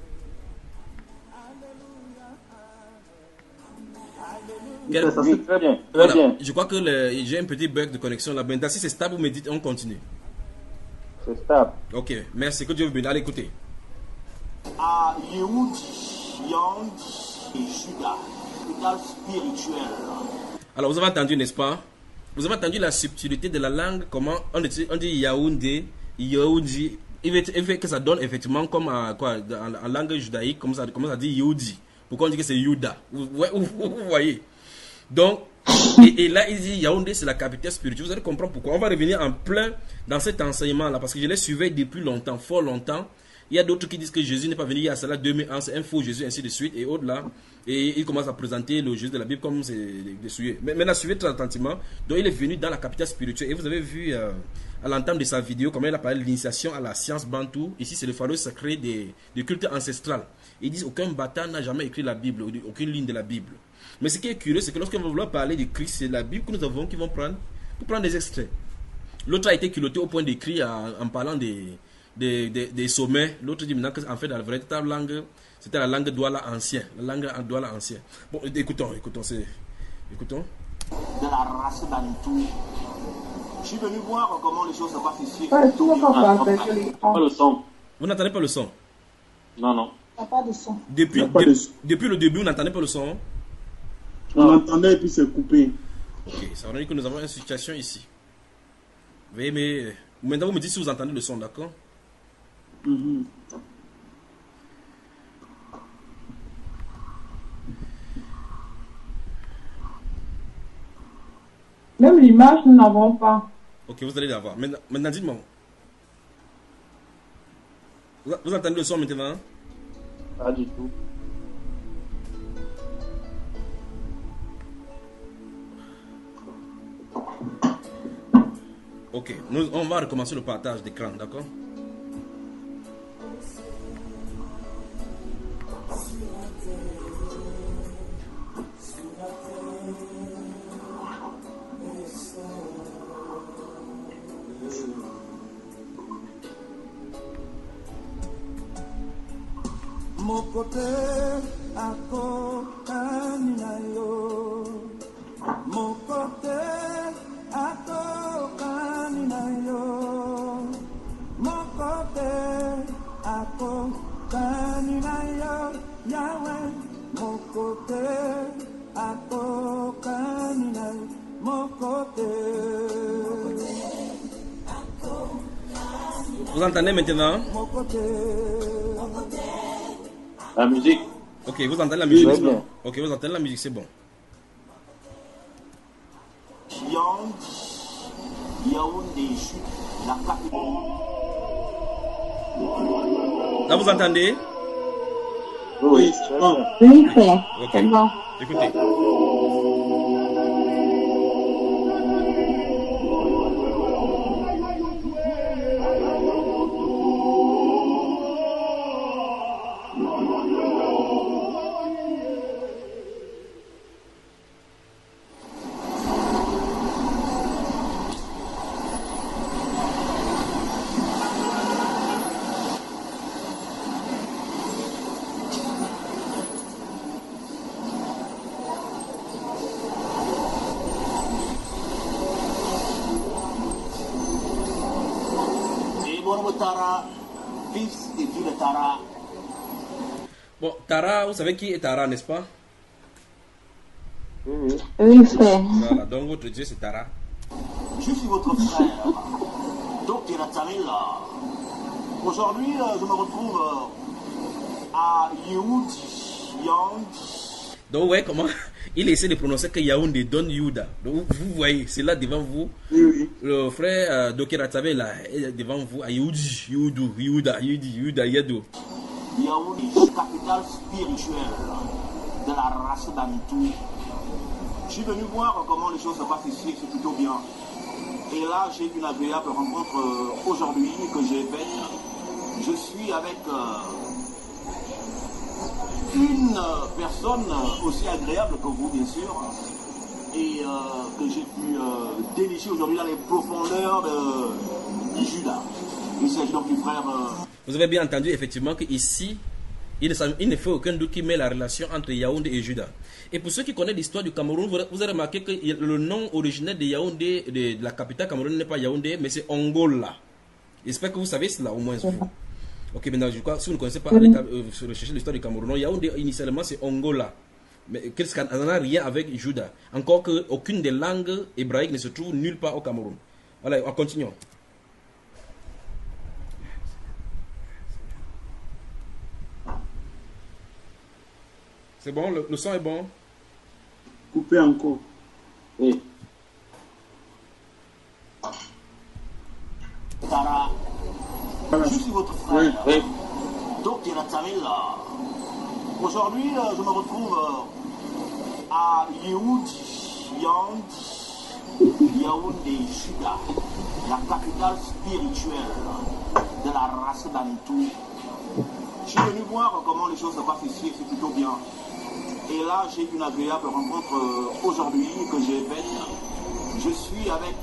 Très bien. Voilà. Je crois que j'ai un petit bug de connexion là. Maintenant, si c'est stable, vous me dites, on continue. C'est stable. Ok, merci. Que Dieu vous bénisse. Allez, écoutez. À Yehudi, Yandi et Judas, l'hôpital spirituel. Alors, vous avez entendu, n'est-ce pas? Vous avez entendu la subtilité de la langue, comment on dit Yaoundé, Yehudi. Il fait que ça donne effectivement comme en langue judaïque, comme ça dit Yehudi. Pourquoi on dit que c'est Yuda? Vous voyez? Donc, et là, il dit Yaoundé, c'est la capitale spirituelle. Vous allez comprendre pourquoi. On va revenir en plein dans cet enseignement-là, parce que je l'ai suivi depuis longtemps, fort longtemps. Il y a d'autres qui disent que Jésus n'est pas venu il y a cela 2000 ans, c'est un faux Jésus, ainsi de suite, et autres là. Et il commence à présenter le Jésus de la Bible comme c'est des souillés. Mais maintenant, suivez très attentivement. Donc, il est venu dans la capitale spirituelle. Et vous avez vu à l'entame de sa vidéo comment il a parlé de l'initiation à la science bantou. Ici, c'est le pharaon sacré des cultes ancestrales. Ils disent aucun bâtard n'a jamais écrit la Bible, aucune ligne de la Bible. Mais ce qui est curieux, c'est que lorsqu'on va vouloir parler de Christ, c'est la Bible que nous avons qui vont prendre pour prendre des extraits. L'autre a été culotté au point d'écrire en parlant des sommets. L'autre dit maintenant qu'en fait, dans la vraie langue, c'était la langue Douala ancien. La langue Douala ancien. Bon, écoutons. Écoutons. De la race bantou. Je suis venu voir comment les choses se passent ici. Pas le son. Vous n'entendez pas le son? Non. Il n'y a pas de son. Depuis le début, vous n'entendez pas le son? On l'entendait et puis c'est coupé. Ok, ça veut dire que nous avons une situation ici. Mais maintenant vous me dites si vous entendez le son, d'accord? Même l'image, nous n'avons pas. Ok, vous allez l'avoir. Maintenant dites-moi. Vous entendez le son maintenant? Pas du tout. Ok, on va recommencer le partage d'écran, d'accord? Mokote ako kaninayo, mokote ako kaninayo, mokote ako kaninayo, Yahweh, mokote ako kaninayo, mokote. Vous entendez maintenant? La musique. Ok, vous entendez la musique? Oui, bien. Ok, vous entendez la musique, c'est bon. Là, vous entendez? Oui, c'est bon. Oui, frère. Ok. C'est bon. Écoutez. Fils et fille de Tara. Bon, Tara, vous savez qui est Tara, n'est-ce pas? Oui, frère. Voilà, donc votre Dieu c'est Tara. Je suis votre frère, Dr. Tamela. Aujourd'hui, je me retrouve à Yaoundé. Donc, ouais, comment il essaie de prononcer que Yaoundé donne Yuda. Donc, vous voyez, c'est là devant vous. Oui. Le frère Dr. Tamela est devant vous à Yuda, Yado. Yaoundé, capitale spirituelle de la race Bantou. Je suis venu voir comment les choses se passent ici, c'est plutôt bien. Et là, j'ai une agréable rencontre aujourd'hui que j'ai faite. Je suis avec une personne aussi agréable que vous, bien sûr, et que j'ai pu dénicher aujourd'hui dans les profondeurs de Judas. Il s'agit donc du frère... Vous avez bien entendu, effectivement, qu'ici, il ne fait aucun doute qui met la relation entre Yaoundé et Juda. Et pour ceux qui connaissent l'histoire du Cameroun, vous avez remarqué que le nom originel de Yaoundé, de la capitale camerounaise, n'est pas Yaoundé, mais c'est Angola. J'espère que vous savez cela, au moins. Ok, maintenant, je crois, si vous ne connaissez pas, allez rechercher l'histoire du Cameroun. Yaoundé, initialement, c'est Angola. Mais ça n'a rien avec Juda. Encore qu'aucune des langues hébraïques ne se trouve nulle part au Cameroun. Voilà, on continue. C'est bon, le son est bon. Coupez encore. Oui. Tara, Voilà. je suis votre frère, Oui. Dr. Tamela. Aujourd'hui, je me retrouve à Yaoundé, Juda, la capitale spirituelle de la race Bantou. Je suis venu voir comment les choses se passent ici, c'est plutôt bien. Et là, j'ai une agréable rencontre aujourd'hui que j'ai faite. Je suis avec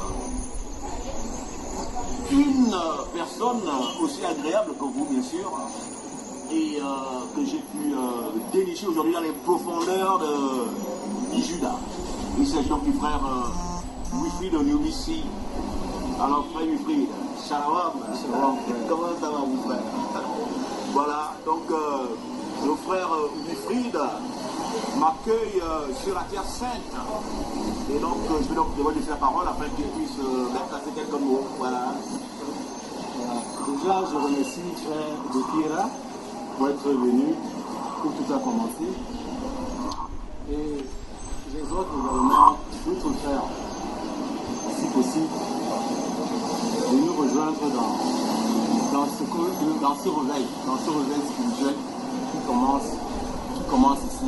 une personne aussi agréable que vous, bien sûr, et que j'ai pu dénicher aujourd'hui dans les profondeurs de Judas. Il s'agit donc du frère Wilfried de Newbici. Alors, frère Wilfried, shalom. Comment ça va, mon frère? Voilà, donc le frère Wilfried m'accueille sur la Terre Sainte. Et donc, je vais donc devoir laisser la parole afin qu'il puisse placer quelques mots. Voilà. Déjà, je remercie frère Dokira pour être venu, pour tout a commencé. Et j'exhorte également d'autres frères, si possible, de nous rejoindre dans ce réveil spirituel qui commence ici.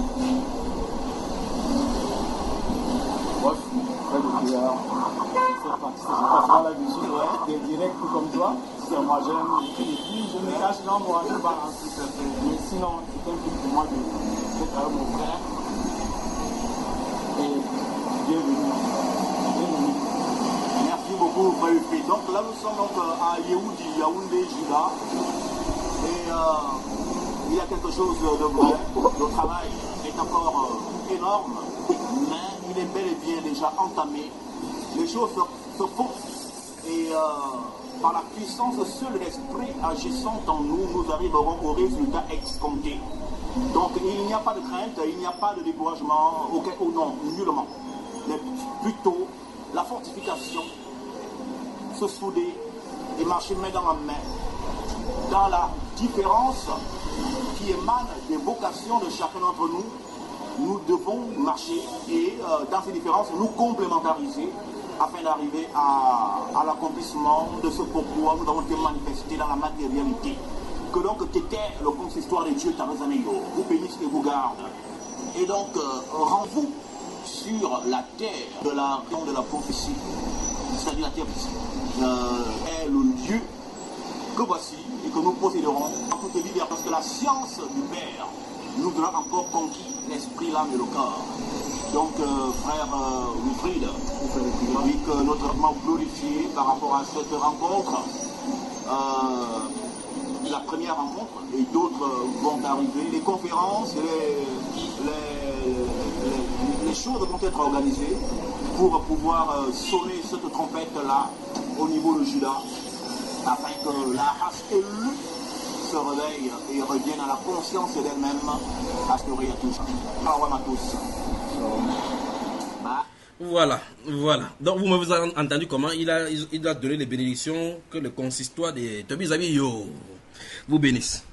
Bref, frère Dokira, c'est parti, je passe pas là-dessus, des directs comme toi. Moi j'aime les filles, je me cache dans moi, je balance tout à fait. Mais sinon, c'est un peu pour moi de être avec mon frère. Et bienvenue. Merci beaucoup, frère Wilfried. Donc là, nous sommes donc à Yaoundé, Juda. Et il y a quelque chose de vrai. Le travail est encore énorme, mais il est bel et bien déjà entamé. Les choses se font. Et par la puissance seule de l'esprit agissant en nous, nous arriverons au résultat escompté. Donc il n'y a pas de crainte, il n'y a pas de découragement, non, nullement. Mais plutôt la fortification, se souder et marcher main dans la main. Dans la différence qui émane des vocations de chacun d'entre nous, nous devons marcher et dans ces différences nous complémentariser afin d'arriver à l'accomplissement de ce pourquoi nous avons été manifestés dans la matérialité. Que donc qu'était le consistoire de Dieu Tarazanayo, vous bénisse et vous garde. Et donc, rends-vous sur la terre de la prophétie, c'est-à-dire la terre est le lieu que voici et que nous posséderons en toute liberté, parce que la science du Père nous donnera encore conquis l'esprit, l'âme et le corps. Donc, frère Wilfried, avec notre âme glorifié par rapport à cette rencontre, la première rencontre, et d'autres vont arriver, les conférences, les choses vont être organisées pour pouvoir sonner cette trompette-là au niveau de Judas, afin que la race élue se réveille et revienne à la conscience d'elle-même, à ce à tous. Voilà, voilà. Donc vous m'avez entendu comment il a donné les bénédictions que le consistoire des Tobizabi vous bénisse.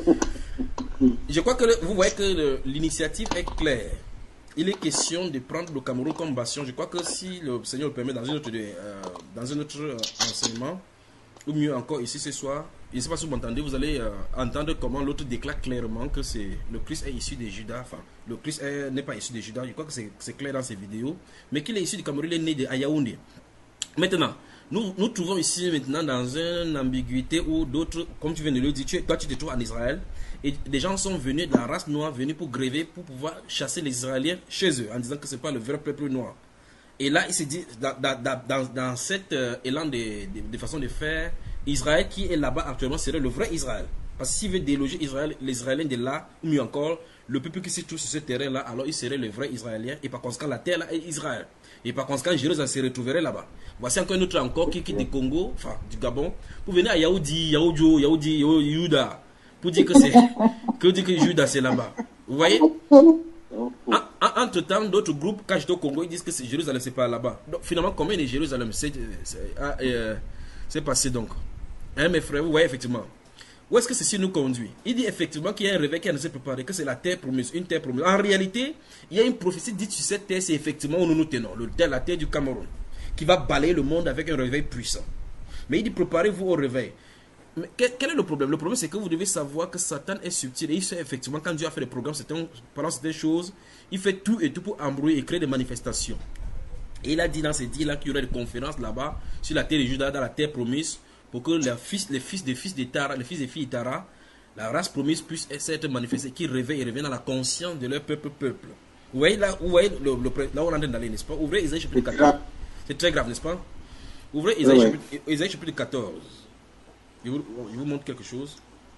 Je crois que vous voyez que l'initiative est claire. Il est question de prendre le Cameroun comme bastion. Je crois que si le Seigneur le permet dans un autre enseignement, ou mieux encore ici ce soir, je ne sais pas si vous m'entendez, vous allez entendre comment l'autre déclare clairement que le Christ est issu des Judas. Enfin, le Christ n'est pas issu des Judas. Je crois que c'est clair dans ces vidéos. Mais qu'il est issu du Cameroun, il est né de Yaoundé. Maintenant, nous trouvons ici maintenant dans une ambiguïté où d'autres, comme tu viens de le dire, toi tu te trouves en Israël et des gens sont venus de la race noire, venus pour gréver, pour pouvoir chasser les Israéliens chez eux en disant que ce n'est pas le vrai peuple noir. Et là, il se dit, dans cet élan de façon de faire, Israël qui est là-bas actuellement serait le vrai Israël. Parce que s'il veut déloger les Israéliens de là, ou mieux encore, le peuple qui se trouve sur ce terrain-là, alors il serait le vrai Israélien. Et par conséquent, la terre là est Israël. Et par conséquent, Jérusalem se retrouverait là-bas. Voici encore un autre encore qui quitte du Congo, enfin du Gabon, pour venir à Yaoudi, Yuda, pour dire que Judas c'est là-bas. Vous voyez? Entre-temps, d'autres groupes, quand j'étais au Congo, ils disent que Jérusalem c'est pas là-bas. Donc finalement, combien de Jérusalem c'est passé donc? Hein, mes frères, vous voyez effectivement. Où est-ce que ceci nous conduit? Il dit effectivement qu'il y a un réveil qui a nous préparé, que c'est la terre promise, une terre promise. En réalité, il y a une prophétie dite sur cette terre, c'est effectivement où nous nous tenons, la terre du Cameroun, qui va balayer le monde avec un réveil puissant. Mais il dit préparez-vous au réveil. Mais quel est le problème? Le problème c'est que vous devez savoir que Satan est subtil et il sait effectivement quand Dieu a fait des programmes, pendant certaines choses, il fait tout et tout pour embrouiller et créer des manifestations. Et il a dit dans ces dits-là qu'il y aurait des conférences là-bas sur la terre de Juda, dans la terre promise, pour que les fils et filles d'Itara, la race promise puisse être manifestée, qui réveille et revient dans la conscience de leur peuple. Vous voyez là où on est en train d'aller, n'est-ce pas? Ouvrez Isaïe chapitre 14. C'est très grave, n'est-ce pas? Ouvrez Isaïe chapitre 14. Je vous montre quelque chose.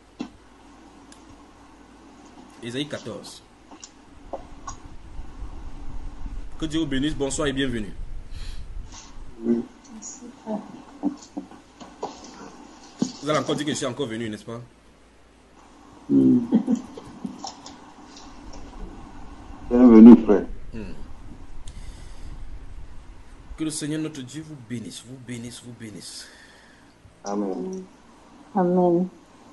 Isaïe 14. Que Dieu vous bénisse, bonsoir et bienvenue. Vous allez encore dire que je suis encore venu, n'est-ce pas? Bienvenue, frère. Que le Seigneur notre Dieu vous bénisse, vous bénisse, vous bénisse. Amen. Amen.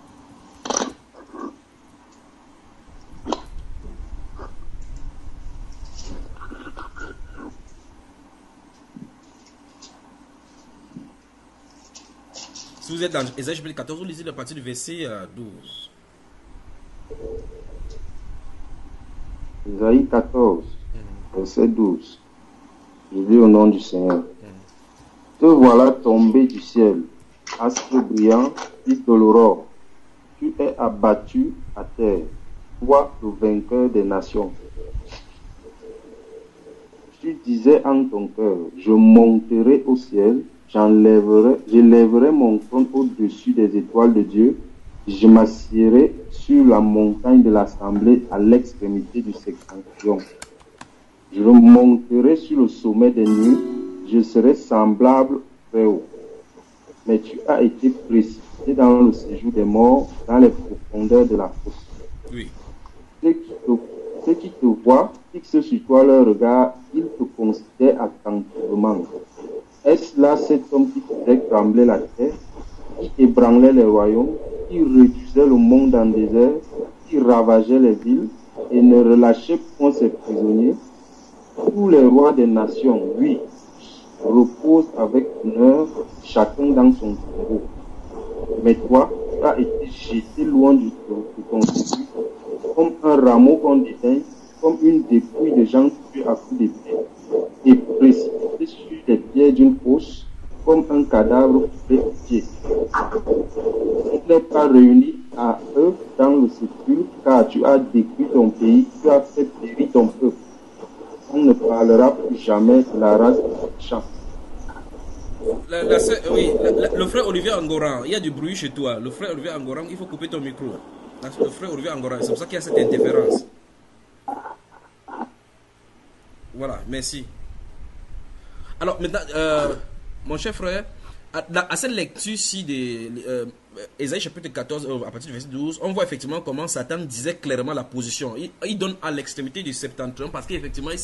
Si vous êtes dans Isaïe chapitre 14, vous lisez à partir du verset 12. Isaïe 14, verset 12. Je lis au nom du Seigneur. Te voilà tombé du ciel, astre brillant, fils de l'aurore. Tu es abattu à terre, toi le vainqueur des nations. Tu disais en ton cœur, je monterai au ciel, j'élèverai mon trône au-dessus des étoiles de Dieu, je m'assiérai sur la montagne de l'assemblée à l'extrémité du septentrion. Je monterai sur le sommet des nuées, je serai semblable très haut. Mais tu as été précipité dans le séjour des morts, dans les profondeurs de la fosse. Oui. Ceux qui te voient fixent sur toi leur regard, ils te considèrent attentivement. Est-ce là cet homme qui faisait trembler la terre, qui ébranlait les royaumes, qui réduisait le monde en désert, qui ravageait les villes et ne relâchait point ses prisonniers? Tous les rois des nations, lui, reposent avec honneur, chacun dans son tombeau. Mais toi, tu as été jeté loin de ton séjour, comme un rameau qu'on déteigne, comme une dépouille de gens tués à coups d'épée, et précipité sur les pieds d'une fosse, comme un cadavre coupé au pied. Tu n'es pas réuni à eux dans le sépulcre, car tu as détruit ton pays, tu as fait périr ton peuple. On ne parlera plus jamais de la race des champs. Le frère Olivier Angoran, il y a du bruit chez toi. Le frère Olivier Angoran, il faut couper ton micro. Le frère Olivier Angoran, c'est pour ça qu'il y a cette interférence. Voilà, merci. Alors maintenant, mon cher frère, à cette lecture-ci de Ésaïe chapitre 14, à partir du verset 12, on voit effectivement comment Satan disait clairement la position. Il donne à l'extrémité du septentrion parce qu'effectivement, il sait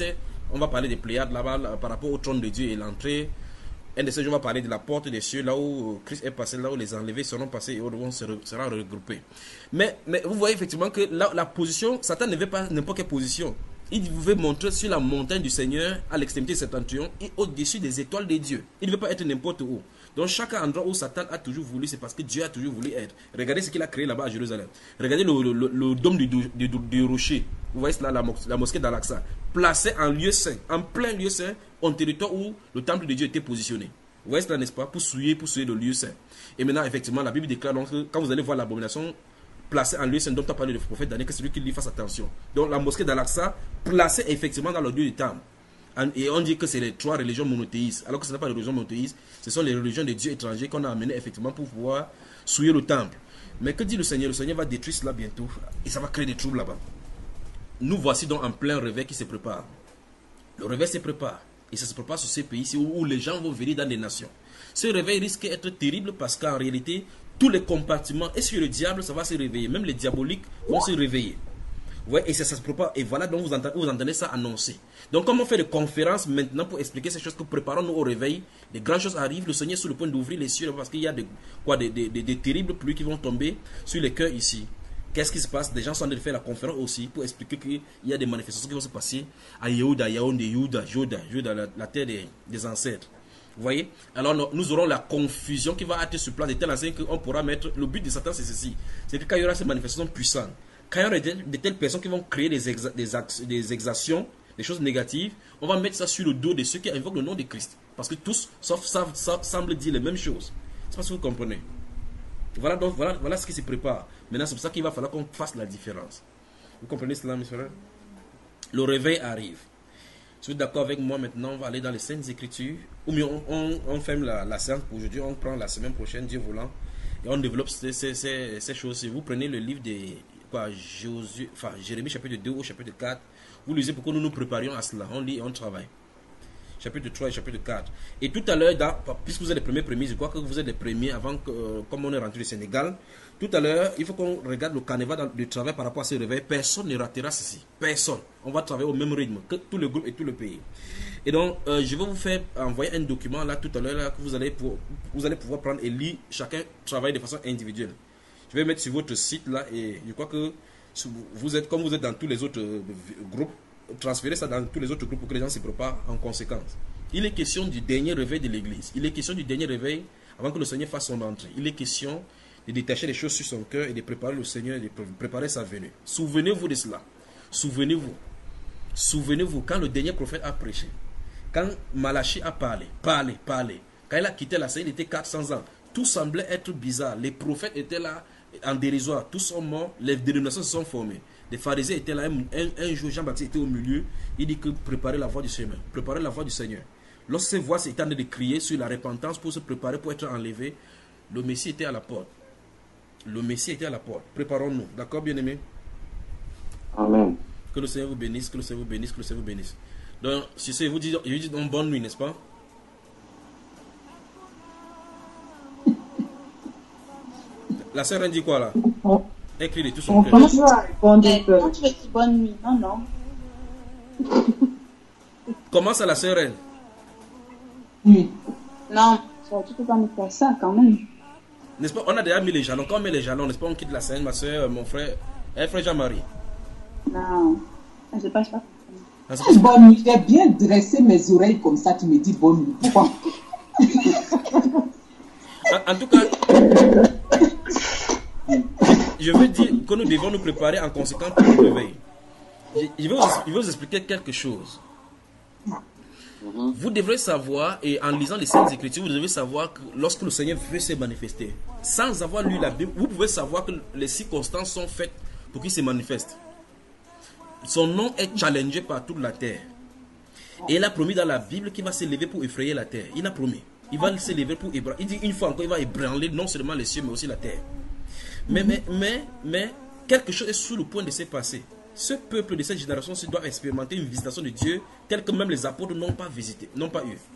On va parler des Pléiades là-bas par rapport au trône de Dieu et l'entrée. Un de ces jours, on va parler de la porte des cieux, là où Christ est passé, là où les enlevés seront passés et où on sera regroupés. Mais vous voyez effectivement que la position, Satan ne veut pas n'importe quelle position. Il veut montrer sur la montagne du Seigneur, à l'extrémité de Septentrion et au-dessus des étoiles de Dieu. Il ne veut pas être n'importe où. Donc chaque endroit où Satan a toujours voulu, c'est parce que Dieu a toujours voulu être. Regardez ce qu'il a créé là-bas à Jérusalem. Regardez le dôme du rocher. Vous voyez là, la mosquée d'Al-Aqsa. Placé en lieu saint, en plein lieu saint, en territoire où le temple de Dieu était positionné. Vous voyez cela, n'est-ce pas? Pour souiller le lieu saint. Et maintenant, effectivement, la Bible déclare donc que quand vous allez voir l'abomination placée en lieu saint dont a parlé le prophète Daniel, que c'est celui qui lui fasse attention. Donc la mosquée d'Al-Aqsa, placée effectivement dans le lieu du temple. Et on dit que c'est les 3 religions monothéistes, alors que ce n'est pas les religions monothéistes, ce sont les religions de dieux étrangers qu'on a amenées effectivement pour pouvoir souiller le temple. Mais que dit le Seigneur? Le Seigneur va détruire cela bientôt et ça va créer des troubles là-bas. Nous voici donc en plein réveil qui se prépare. Le réveil se prépare et ça se prépare sur ces pays-ci où les gens vont venir dans des nations. Ce réveil risque d'être terrible parce qu'en réalité, tous les compartiments, et sur le diable, ça va se réveiller. Même les diaboliques vont se réveiller. Ouais, et ça se prépare. Et voilà, donc vous entendez ça annoncé. Donc, comme on fait des conférences maintenant pour expliquer ces choses que préparons-nous au réveil, des grandes choses arrivent. Le Seigneur est sur le point d'ouvrir les cieux parce qu'il y a des terribles pluies qui vont tomber sur les cœurs ici. Qu'est-ce qui se passe? Des gens sont en train de faire la conférence aussi pour expliquer qu'il y a des manifestations qui vont se passer à Yehuda, Yaoundé, Juda, la terre des ancêtres. Vous voyez? Alors, nous aurons la confusion qui va être sur place de telle enseigne qu'on pourra mettre. Le but de Satan, c'est ceci. C'est que quand il y aura ces manifestations puissantes, quand il y aura de telles personnes qui vont créer des exactions, des choses négatives, on va mettre ça sur le dos de ceux qui invoquent le nom de Christ. Parce que tous, sauf semblent dire les mêmes choses. C'est pas ce que vous comprenez. Voilà ce qui se prépare. Maintenant, c'est pour ça qu'il va falloir qu'on fasse la différence. Vous comprenez cela, mes frères? Le réveil arrive. Si vous êtes d'accord avec moi, maintenant, on va aller dans les Saintes Écritures. Ou mieux, on ferme la séance pour aujourd'hui. On prend la semaine prochaine, Dieu voulant. Et on développe ces choses. Si vous prenez le livre de Jérémie chapitre 2 au chapitre 4, vous lisez pour que nous nous préparions à cela. On lit et on travaille. Chapitre 3 et chapitre 4. Et tout à l'heure, puisque vous êtes les premiers prémices, je crois que vous êtes les premiers avant que, comme on est rentré du Sénégal, tout à l'heure, il faut qu'on regarde le carnaval du travail par rapport à ce réveil. Personne ne ratera ceci. Personne. On va travailler au même rythme que tout le groupe et tout le pays. Et donc, je vais vous faire envoyer un document là tout à l'heure que vous allez pouvoir prendre et lire. Chacun travaille de façon individuelle. Je vais mettre sur votre site là et je crois que comme vous êtes dans tous les autres groupes, transférez ça dans tous les autres groupes pour que les gens se préparent en conséquence. Il est question du dernier réveil de l'église. Il est question du dernier réveil avant que le Seigneur fasse son entrée. Il est question de détacher les choses sur son cœur et de préparer le Seigneur et de préparer sa venue. Souvenez-vous de cela. Souvenez-vous. Souvenez-vous quand le dernier prophète a prêché. Quand Malachie a parlé. Quand il a quitté la scène, il était 400 ans. Tout semblait être bizarre. Les prophètes étaient là en dérisoire. Tous sont morts. Les dénominations se sont formées. Les pharisiens étaient là. Un jour, Jean-Baptiste était au milieu. Il dit que préparez la voie du Seigneur. Préparez la voie du Seigneur. Lorsque ces voix s'étaient en train de crier sur la repentance pour se préparer pour être enlevé, le Messie était à la porte. Le Messie était à la porte. Préparons-nous. D'accord, bien-aimés? Amen. Que le Seigneur vous bénisse, que le Seigneur vous bénisse, que le Seigneur vous bénisse. Donc, si c'est vous dites donc bonne nuit, n'est-ce pas? La sœur elle dit quoi là? Elle crie de tout son cœur. Comment tu vas répondre? Quand tu veux dire bonne nuit, non. Comment ça la sœur elle? Oui. Non, tu peux pas me faire ça quand même. N'est-ce pas? On a déjà mis les jalons. Quand on met les jalons, n'est-ce pas? On quitte la scène, ma soeur, mon frère. Frère Jean-Marie. Non, ça se passe pas. Bonne nuit, j'ai bien dressé mes oreilles comme ça, tu me dis bonne nuit. Pourquoi? En tout cas, je veux dire que nous devons nous préparer en conséquence pour le réveil. Je vais vous expliquer quelque chose. Vous devrez savoir, et en lisant les Saintes Écritures, vous devez savoir que lorsque le Seigneur veut se manifester, sans avoir lu la Bible, vous pouvez savoir que les circonstances sont faites pour qu'il se manifeste. Son nom est challengé par toute la terre. Et il a promis dans la Bible qu'il va se lever pour effrayer la terre. Il a promis. Il va se lever pour ébranler. Il dit une fois encore, il va ébranler non seulement les cieux, mais aussi la terre. Mais quelque chose est sous le point de se passer. Ce peuple de cette génération doit expérimenter une visitation de Dieu telle que même les apôtres n'ont pas visité, n'ont pas eu.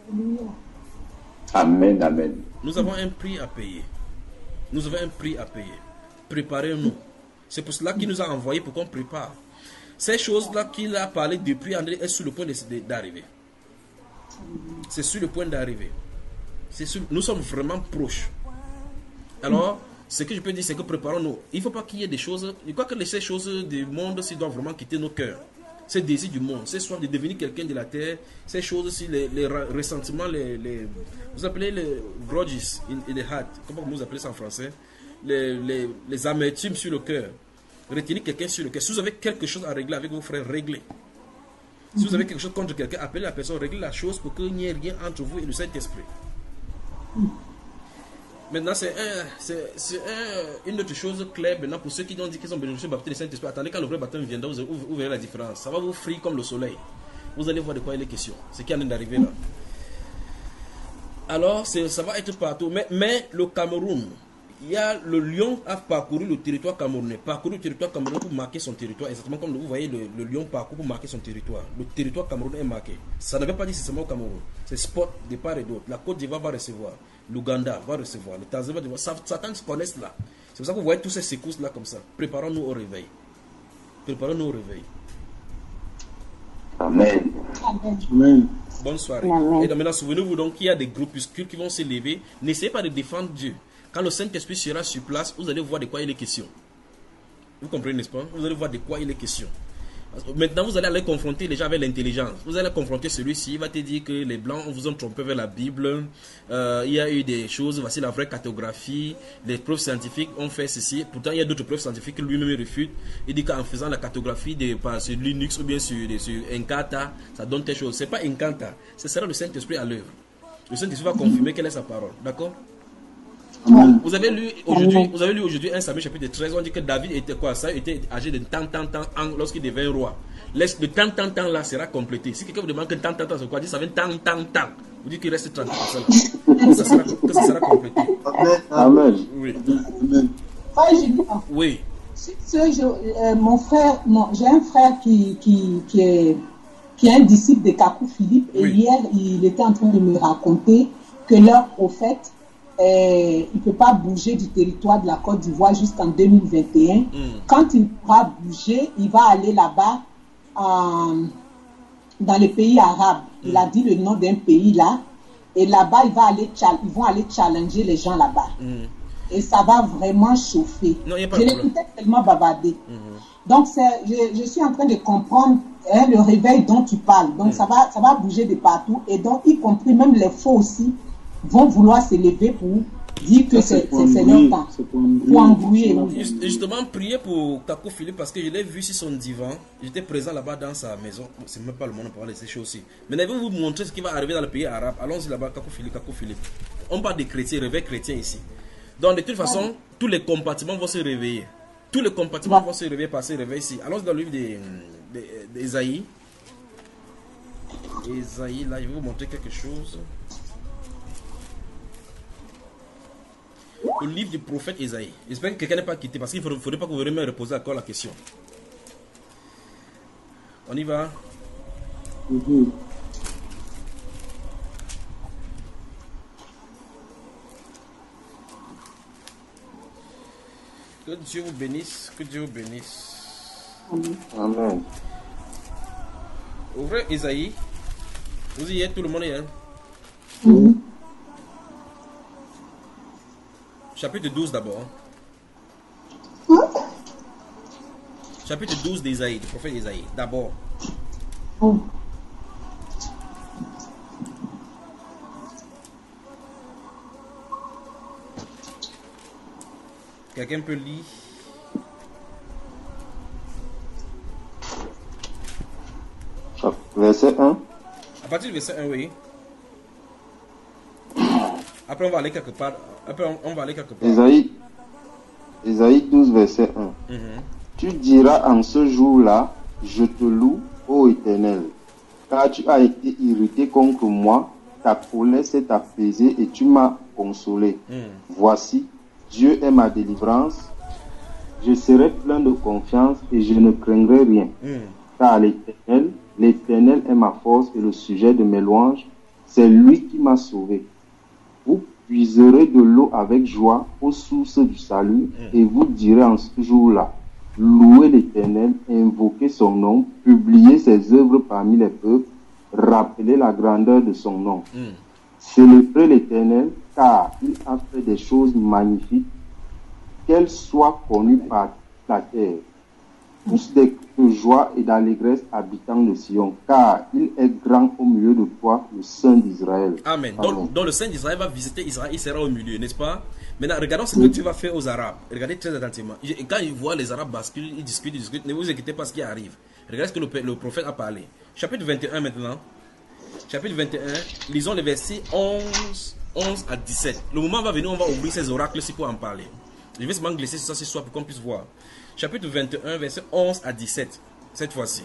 Amen, amen. Nous avons un prix à payer. Nous avons un prix à payer. Préparez-nous. C'est pour cela qu'il nous a envoyés pour qu'on prépare. Ces choses-là qu'il a parlé depuis André est sur le point d'arriver. C'est sur le point d'arriver. Nous sommes vraiment proches. Alors, ce que je peux dire, c'est que préparons-nous. Il ne faut pas qu'il y ait des choses. Je crois que ces choses du monde-ci doivent vraiment quitter nos cœurs. Ces désirs du monde, ces soif de devenir quelqu'un de la terre, ces choses-ci, les ressentiments, vous appelez les grudges in the heart. Comment vous appelez ça en français? Les amertumes sur le cœur. Retenir quelqu'un sur le cœur. Si vous avez quelque chose à régler avec vos frères, réglez. Si vous avez quelque chose contre quelqu'un, appelez la personne, réglez la chose pour qu'il n'y ait rien entre vous et le Saint-Esprit. Maintenant, c'est une autre chose claire maintenant pour ceux qui ont dit qu'ils ont besoin de baptême du Saint-Esprit. Attendez, quand le vrai baptême viendra, vous verrez la différence. Ça va vous frire comme le soleil. Vous allez voir de quoi il est question. C'est qui en est d'arriver là. Alors, ça va être partout. Mais le Cameroun, le lion a parcouru le territoire camerounais. Parcouru le territoire camerounais pour marquer son territoire. Exactement comme vous voyez le lion parcourt pour marquer son territoire. Le territoire camerounais est marqué. Ça ne veut pas dire c'est seulement au Cameroun. C'est sport de part et d'autre. La Côte d'Ivoire va recevoir. L'Ouganda va recevoir. Le Tanzanie va recevoir. Certains se connaissent là. C'est pour ça que vous voyez tous ces secousses là comme ça. Préparons-nous au réveil. Préparons-nous au réveil. Amen. Amen. Bonne soirée. Amen. Et donc maintenant, souvenez-vous donc qu'il y a des groupuscules qui vont se lever. N'essayez pas de défendre Dieu. Quand le Saint-Esprit sera sur place, vous allez voir de quoi il est question. Vous comprenez, n'est-ce pas? Vous allez voir de quoi il est question. Maintenant, vous allez aller confronter les gens avec l'intelligence. Vous allez confronter celui-ci, il va te dire que les Blancs vous ont trompé vers la Bible. Il y a eu des choses, voici la vraie cartographie. Les preuves scientifiques ont fait ceci. Pourtant, il y a d'autres preuves scientifiques que lui-même refute. Il dit qu'en faisant la cartographie sur Linux ou bien sur Encarta, ça donne telle chose. Ce n'est pas Encarta, ce sera le Saint-Esprit à l'œuvre. Le Saint-Esprit va confirmer quelle est sa parole. D'accord? Vous avez lu aujourd'hui 1 Samuel chapitre 13, on dit que David était quoi? Ça était âgé de tant lorsqu'il devint roi. Le tant là sera complété. Si quelqu'un vous demande que tant c'est quoi, dit ça vient tant. Vous dites qu'il reste 30 que ça sera complété. Amen. Oui. Oui. Mon frère, j'ai un frère qui est un disciple de Kakou Philippe, et hier il était en train de me raconter que leur prophète, il ne peut pas bouger du territoire de la Côte d'Ivoire jusqu'en 2021. Quand il pourra bouger, il va aller là-bas dans les pays arabes. Il a dit le nom d'un pays là. Et là-bas, ils vont aller challenger les gens là-bas. Et ça va vraiment chauffer. Je l'écoutais tellement bavarder. Donc, je suis en train de comprendre le réveil dont tu parles. Donc, ça va bouger de partout. Et donc, y compris même les faux aussi, vont vouloir se lever pour dire que c'est leur temps. Pour embrouiller. Justement, priez pour Kakou Philippe parce que je l'ai vu sur son divan. J'étais présent là-bas dans sa maison. C'est même pas le moment de parler de ces choses aussi. Mais je vais vous montrer ce qui va arriver dans le pays arabe. Allons-y là-bas, Kakou Philippe. On parle des chrétiens, réveil chrétien ici. Donc, de toute façon, tous les compartiments vont se réveiller. Tous les compartiments vont se réveiller par ce réveil ici. Allons-y dans le livre d'Ésaïe. Ésaïe, là, je vais vous montrer quelque chose. Le livre du prophète Ésaïe. J'espère que quelqu'un n'est pas quitté parce qu'il ne faudrait pas que vous me reposiez encore la question. On y va. Que Dieu vous bénisse. Que Dieu vous bénisse. Amen. Ouvrez Ésaïe. Vous y êtes, tout le monde y est. Chapitre 12 d'abord. Chapitre 12 d'Ésaïe, du prophète Ésaïe. D'abord. Quelqu'un peut lire? Verset 1. À partir du verset 1, oui. Après, on va aller quelque part. Ésaïe 12, verset 1. Tu diras en ce jour-là, je te loue, ô Éternel, car tu as été irrité contre moi, ta colère s'est apaisée et tu m'as consolé. Voici, Dieu est ma délivrance, je serai plein de confiance et je ne craindrai rien. Car l'Éternel est ma force et le sujet de mes louanges, c'est lui qui m'a sauvé. Vous puiserez de l'eau avec joie aux sources du salut et vous direz en ce jour-là, louer l'Éternel, invoquer son nom, publier ses œuvres parmi les peuples, rappeler la grandeur de son nom. Célébrer l'Éternel, car il a fait des choses magnifiques, qu'elles soient connues par la terre. Tous de joie et d'allégresse habitant le Sion, car il est grand au milieu de toi, le Saint d'Israël. Amen. Donc le Saint d'Israël va visiter Israël, il sera au milieu, n'est-ce pas? Maintenant, regardons ce que tu vas faire aux Arabes. Regardez très attentivement. Et quand ils voient les Arabes basculer, ils discutent, ne vous inquiétez pas ce qui arrive. Regardez ce que le prophète a parlé. Chapitre 21 maintenant. Chapitre 21, lisons les versets 11 à 17. Le moment va venir, on va ouvrir ces oracles-ci pour en parler. Je vais seulement glisser ça ce soir pour qu'on puisse voir. Chapitre 21, verset 11 à 17. Cette fois-ci.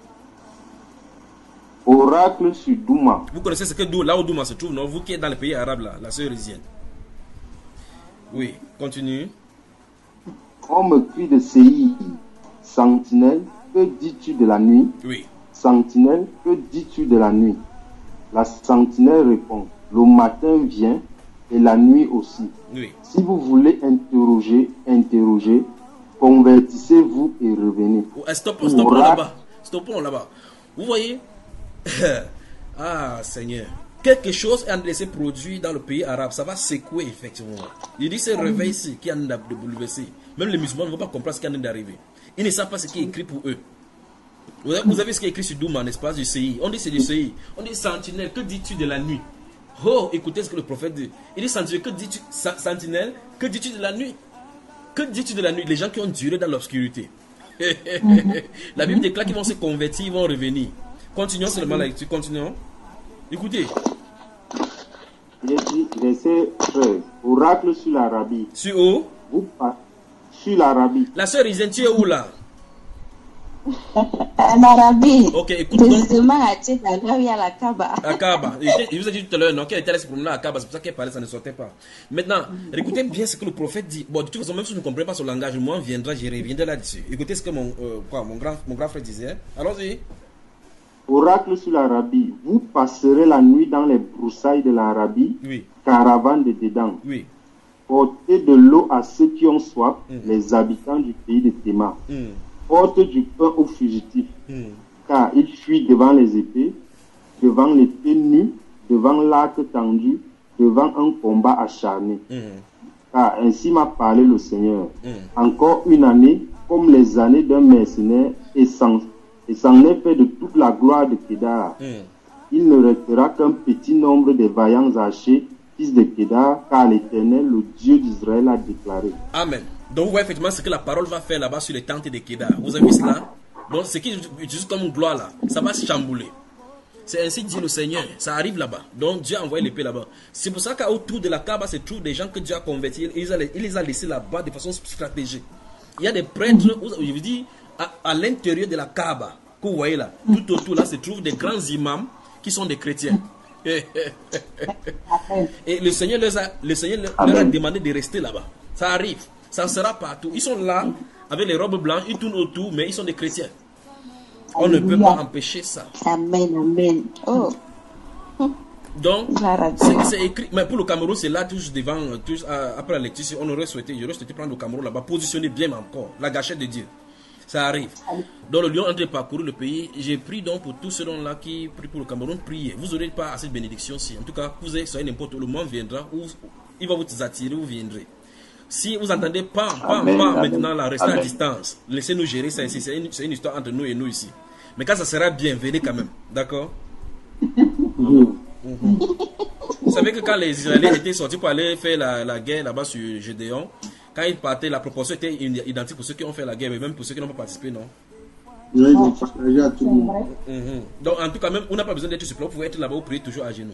Oracle sur Douma. Vous connaissez ce que là où Douma se trouve, non? Vous qui êtes dans les pays arabes là, la sœur Résienne. Oui, continue. Homme crie de Séir, sentinelle, que dis-tu de la nuit? Oui. Sentinelle, que dis-tu de la nuit? La sentinelle répond, le matin vient et la nuit aussi. Oui. Si vous voulez interroger, convertissez-vous et revenez. Stoppons là-bas. Stoppons là-bas. Vous voyez? Ah, Seigneur. Quelque chose est en train de se produire dans le pays arabe. Ça va secouer, effectivement. Il dit, c'est réveil ici qui est en train de bouleverser. Même les musulmans ne vont pas comprendre ce qui est en train d'arriver. Ils ne savent pas ce qui est écrit pour eux. Vous avez ce qui est écrit sur Douma, n'est-ce pas, du CI. On dit c'est du CI. On dit sentinelle, que dis-tu de la nuit? Oh, écoutez ce que le prophète dit. Il dit sentinelle, que dis-tu, sentinelle, que dis-tu de la nuit? Que dis-tu de la nuit? Les gens qui ont duré dans l'obscurité. La Bible déclare qu'ils vont se convertir, ils vont revenir. Continuons seulement la lecture, continuons. Écoutez. Verset 13. Oracle sur l'Arabie. Sur où? Sur l'Arabie. La sœur Isen, tu es où là? En Arabie. Ok, écoute donc. Précisément à Tchèque, là où il y a la Kaaba. À Kaaba. Je vous ai dit tout à l'heure, non, qu'elle était allée se promener à Kaaba, c'est pour ça qu'elle parlait, ça ne sortait pas. Maintenant, écoutez bien ce que le prophète dit. Bon, de toute façon, même si vous ne comprenez pas son langage, moi, je reviendrai là-dessus. Écoutez ce que mon grand frère disait. Allons-y. Oracle sur l'Arabie. Vous passerez la nuit dans les broussailles de l'Arabie. Oui. Caravane de Dédan. Oui. Portez de l'eau à ceux qui ont soif, les habitants du pays de Théma. Porte du pain aux fugitifs, car ils fuient devant les épées, devant l'épée nue, devant l'arc tendu, devant un combat acharné. Car ainsi m'a parlé le Seigneur. Encore une année, comme les années d'un mercenaire, et s'en est fait de toute la gloire de Kédar. Il ne restera qu'un petit nombre de vaillants archers, fils de Kédar, car l'Éternel, le Dieu d'Israël, a déclaré. Amen. Donc, vous voyez effectivement ce que la parole va faire là-bas sur les tentes de Kédar. Vous avez vu cela? Donc, ce qui est comme une gloire là, ça va se chambouler. C'est ainsi dit le Seigneur. Ça arrive là-bas. Donc, Dieu a envoyé l'épée là-bas. C'est pour ça qu'autour de la Kaaba se trouvent des gens que Dieu a convertis. Il les a laissés là-bas de façon stratégique. Il y a des prêtres, je vous dis, à l'intérieur de la Kaaba, que vous voyez là, tout autour là, se trouvent des grands imams qui sont des chrétiens. Et le Seigneur leur a demandé de rester là-bas. Ça arrive. Ça sera partout. Ils sont là, avec les robes blanches, ils tournent autour, mais ils sont des chrétiens. On ne peut pas empêcher ça. Amen, amen. Oh. Donc, c'est écrit. Mais pour le Cameroun, c'est là, tous devant, après la lecture, j'aurais souhaité prendre le Cameroun là-bas, positionner bien encore, la gâchette de Dieu. Ça arrive. Dans le lion, en train de parcourir le pays, j'ai prié donc pour tous ceux là qui prient pour le Cameroun, priez. Vous n'aurez pas assez de bénédiction-ci. En tout cas, vous soyez n'importe où, le moment viendra où il va vous attirer, vous viendrez. Si vous entendez pas maintenant là, restez à distance. Laissez-nous gérer ça ici. C'est une histoire entre nous et nous ici. Mais quand ça sera bien, venez quand même. D'accord? Vous savez que quand les Israéliens étaient sortis pour aller faire la guerre là-bas sur Gédéon, quand ils partaient, la proportion était identique pour ceux qui ont fait la guerre, mais même pour ceux qui n'ont pas participé, non? Oui, ils ont partagé à tout le monde. Donc, en tout cas, même, on n'a pas besoin d'être sur place, vous pouvez être là-bas, vous priez toujours à genoux.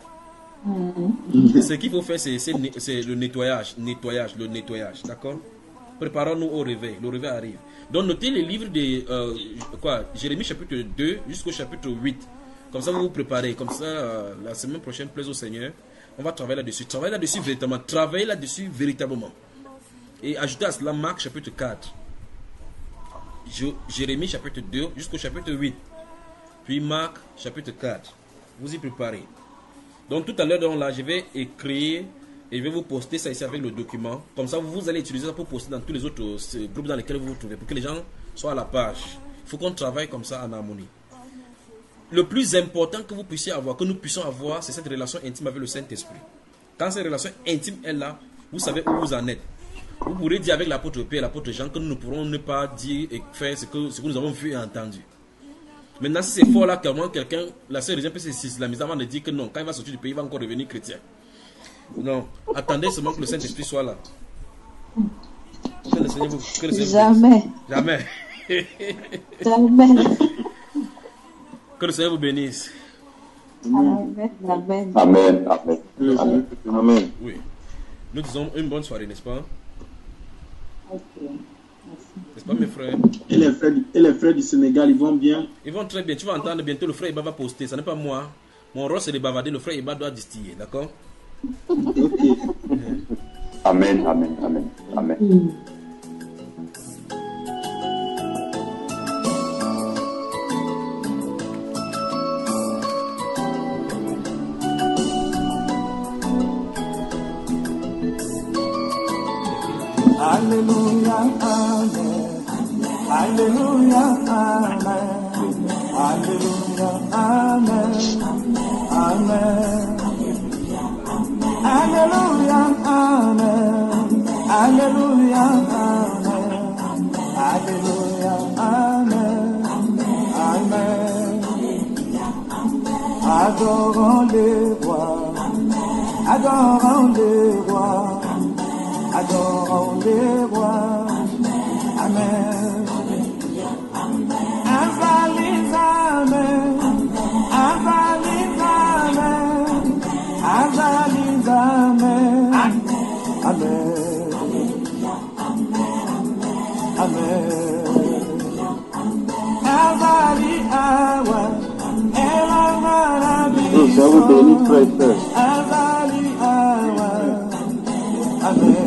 Ce qu'il faut faire, c'est le nettoyage, d'accord? Préparons-nous au réveil, le réveil arrive. Donc notez les livres de Jérémie chapitre 2 jusqu'au chapitre 8. Comme ça vous vous préparez, comme ça la semaine prochaine, plaise au Seigneur, on va travailler là-dessus. Travailler là-dessus véritablement. Et ajoutez à cela Marc chapitre 4. Jérémie chapitre 2 jusqu'au chapitre 8. Puis Marc chapitre 4. Vous y préparez. Donc tout à l'heure, là, je vais écrire Et je vais vous poster ça ici avec le document. Comme ça, vous allez utiliser ça pour poster dans tous les autres groupes dans lesquels vous vous trouvez. Pour que les gens soient à la page. Il faut qu'on travaille comme ça en harmonie. Le plus important que vous puissiez avoir, que nous puissions avoir, c'est cette relation intime avec le Saint-Esprit. Quand cette relation intime est là, vous savez où vous en êtes. Vous pourrez dire avec l'apôtre Pierre et l'apôtre Jean que nous ne pourrons ne pas dire et faire ce que nous avons vu et entendu. Maintenant, si c'est fort là, quelqu'un, la seule raison, c'est l'islamisme avant de dire que non, quand il va sortir du pays, il va encore revenir chrétien. Non, attendez seulement que le Saint-Esprit soit là. Que le Seigneur vous, jamais. Jamais. Jamais. Que le Seigneur vous bénisse. Amen. Amen. Amen. Amen. Amen. Amen. Oui. Nous disons une bonne soirée, n'est-ce pas? Ok. N'est-ce pas, mes frères? Et les frères du Sénégal, ils vont bien? Ils vont très bien. Tu vas entendre bientôt le frère Iba va poster. Ce n'est pas moi. Mon rôle, c'est de bavarder. Le frère Iba doit distiller. D'accord? Ok. Amen. Amen. Amen. Amen. Hallelujah, amen. Hallelujah, amen. Hallelujah, amen. Amen. Hallelujah, amen. Hallelujah, amen. Hallelujah, amen. Amen. Adorons les rois. Adorons les rois. Adorons les rois. Amen. Avalis, amen. Avalis, amen. Avalis, amen. Amen. Amen. Avalis, amen. Ça vous bénisse, frère et sœur. Avalis, amen. Amen.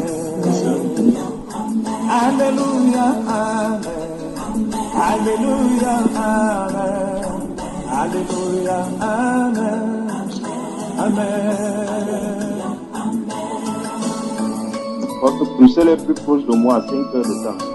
Hallelujah, amen. Hallelujah, amen. Hallelujah, amen. Amen. Votre poussée est plus proche de moi à 5 heures de temps.